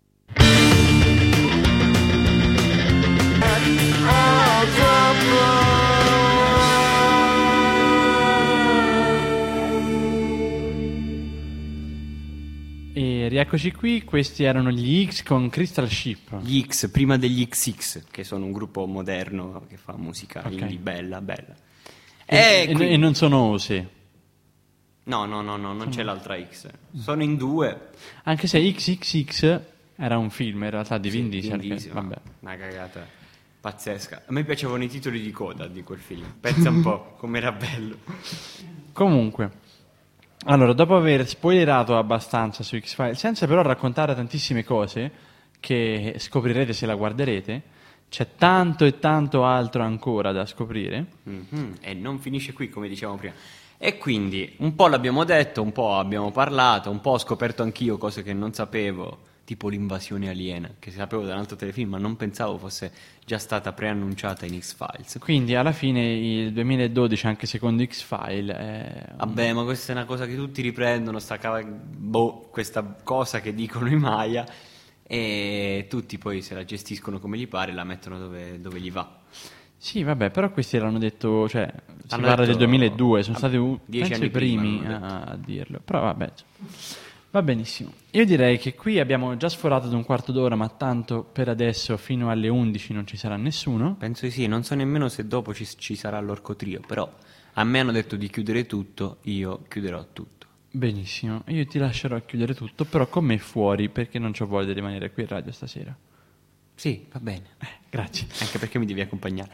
E rieccoci qui, questi erano gli X con Crystal Ship. Gli X, prima degli X X, che sono un gruppo moderno che fa musica Ok. indie bella, bella. E, E, e- qui- e non sono Ose. No, no, no, no, non Sono- c'è l'altra X. Sono in due. Anche se X X X era un film in realtà di Sì, Vin Diesel. Vin che- Diesel, vabbè. Una cagata pazzesca. A me piacevano i titoli di coda di quel film. Pensa un po' com'era bello. Comunque, allora, dopo aver spoilerato abbastanza su X-Files, senza però raccontare tantissime cose che scoprirete se la guarderete, c'è tanto e tanto altro ancora da scoprire. Mhm, E non finisce qui, come dicevamo prima. E quindi un po' l'abbiamo detto, un po' abbiamo parlato, un po' ho scoperto anch'io cose che non sapevo, tipo l'invasione aliena, che sapevo da un altro telefilm, ma non pensavo fosse già stata preannunciata in X-Files. Quindi alla fine il duemiladodici, anche secondo X-File, è un- Vabbè, ma questa è una cosa che tutti riprendono, sta cava- boh, questa cosa che dicono i Maya, e tutti poi se la gestiscono come gli pare, la mettono dove, dove gli va. Sì, vabbè, però questi l'hanno detto, cioè, si Hanno parla detto- del duemiladue, sono ah, stati u- dieci penso anni i primi prima, hanno a, a dirlo, però vabbè, va benissimo. Io direi che qui abbiamo già sforato di un quarto d'ora, ma tanto per adesso fino alle undici non ci sarà nessuno. Penso di sì, non so nemmeno se dopo ci, ci sarà l'orco trio, però a me hanno detto di chiudere tutto, io chiuderò tutto. Benissimo, io ti lascerò chiudere tutto, però con me fuori, perché non c'ho voglia di rimanere qui in radio stasera. Sì, va bene. Grazie. Anche perché mi devi accompagnare.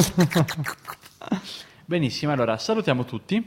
Benissimo, allora salutiamo tutti.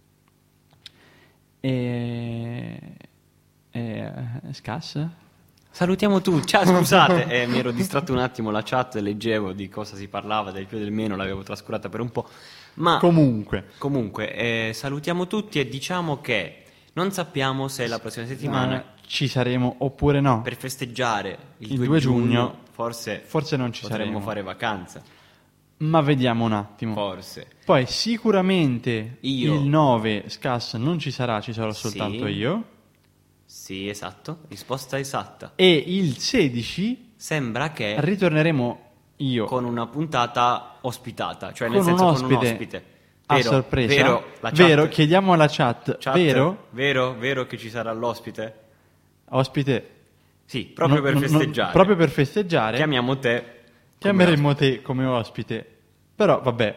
E... e... Scas? Salutiamo tutti. Ciao, scusate, eh, mi ero distratto un attimo, la chat leggevo di cosa si parlava, del più e del meno, l'avevo trascurata per un po'. Ma Comunque. Comunque, eh, salutiamo tutti e diciamo che non sappiamo se la prossima settimana Ma ci saremo oppure no. per festeggiare il, Il due, due giugno, giugno forse, forse non ci potremmo saremo. fare vacanza. Ma vediamo un attimo. Forse. Poi sicuramente Io. il nove Scas non ci sarà, ci sarò Sì. soltanto io. Sì, esatto, risposta esatta. E il sedici Sembra che ritorneremo io con una puntata ospitata, cioè con nel senso un con un ospite ospite. a Vero, sorpresa. Vero, la chat- Vero, chiediamo alla chat, chat, vero? Vero, vero che ci sarà l'ospite? Ospite. Sì, proprio Non- per non- non- festeggiare. proprio per festeggiare. Chiamiamo te. Chiameremo te come ospite. Però vabbè.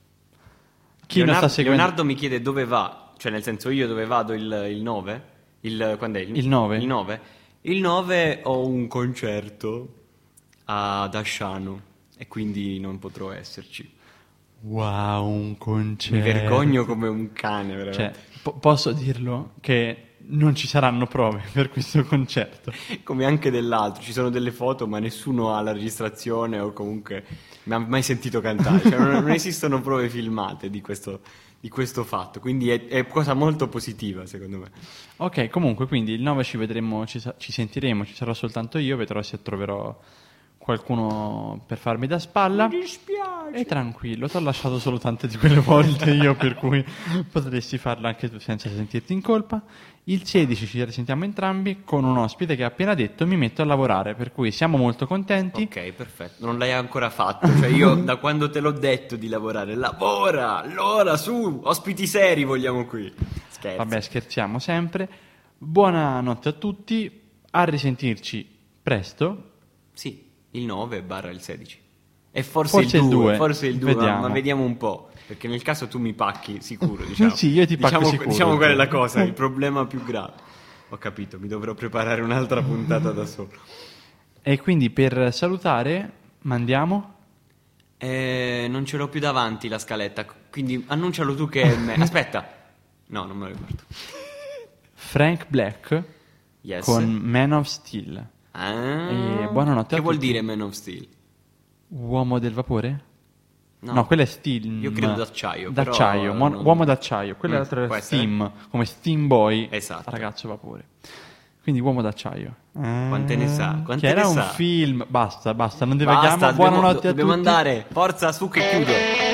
Chi non Leonardo, sta seguendo Leonardo mi chiede dove va, cioè nel senso io dove vado il, il nove? Il, quando è? Il nove. Il nove. Il nove ho un concerto ad Asciano e quindi non potrò esserci. Wow, un concerto. Mi vergogno come un cane, veramente. Cioè, po- posso dirlo che non ci saranno prove per questo concerto. Come anche dell'altro, ci sono delle foto ma nessuno ha la registrazione o comunque mi ha mai sentito cantare, cioè non, non esistono prove filmate di questo, di questo fatto, quindi è, è cosa molto positiva secondo me. Ok, comunque, quindi il nove ci vedremo, ci, sa- ci sentiremo, ci sarò soltanto io, vedrò se troverò qualcuno per farmi da spalla. Mi dispiace. E tranquillo, ti ho lasciato solo tante di quelle volte io, per cui potresti farlo anche tu senza sentirti in colpa. Il sedici ci risentiamo entrambi con un ospite che ha appena detto mi metto a lavorare, per cui siamo molto contenti. Ok, perfetto, non l'hai ancora fatto, cioè io da quando te l'ho detto di lavorare, lavora, allora su, ospiti seri vogliamo qui. Scherzo. Vabbè, scherziamo sempre. Buonanotte a tutti, a risentirci presto. Sì, il nove barra il sedici. E forse, Forse il il due, due, forse il due, ma, vediamo. ma vediamo un po'. Perché nel caso tu mi pacchi sicuro, diciamo. Sì, io ti pacco diciamo, sicuro. Diciamo qual è la cosa, il problema più grave. Ho capito, mi dovrò preparare un'altra puntata da solo. E quindi per salutare mandiamo Eh, non ce l'ho più davanti la scaletta, quindi annuncialo tu che è me. Aspetta. No, non me lo ricordo. Frank Black Yes. con Man of Steel. Ah, E buonanotte a Che vuol tutti. dire Man of Steel? Uomo del vapore? No. No, quello è Steam. Io credo d'acciaio, però D'acciaio, mo- non- uomo d'acciaio. Quello Mm, l'altro può è essere? Steam, come Steam Boy, Esatto. ragazzo vapore. Quindi Uomo d'acciaio. Quante ne sa? Quante Che era ne un sa? film. Basta, basta, non Basta, divaghiamo. dobbiamo- Buonanotte a dobbiamo tutti. andare. Forza, su che chiudo.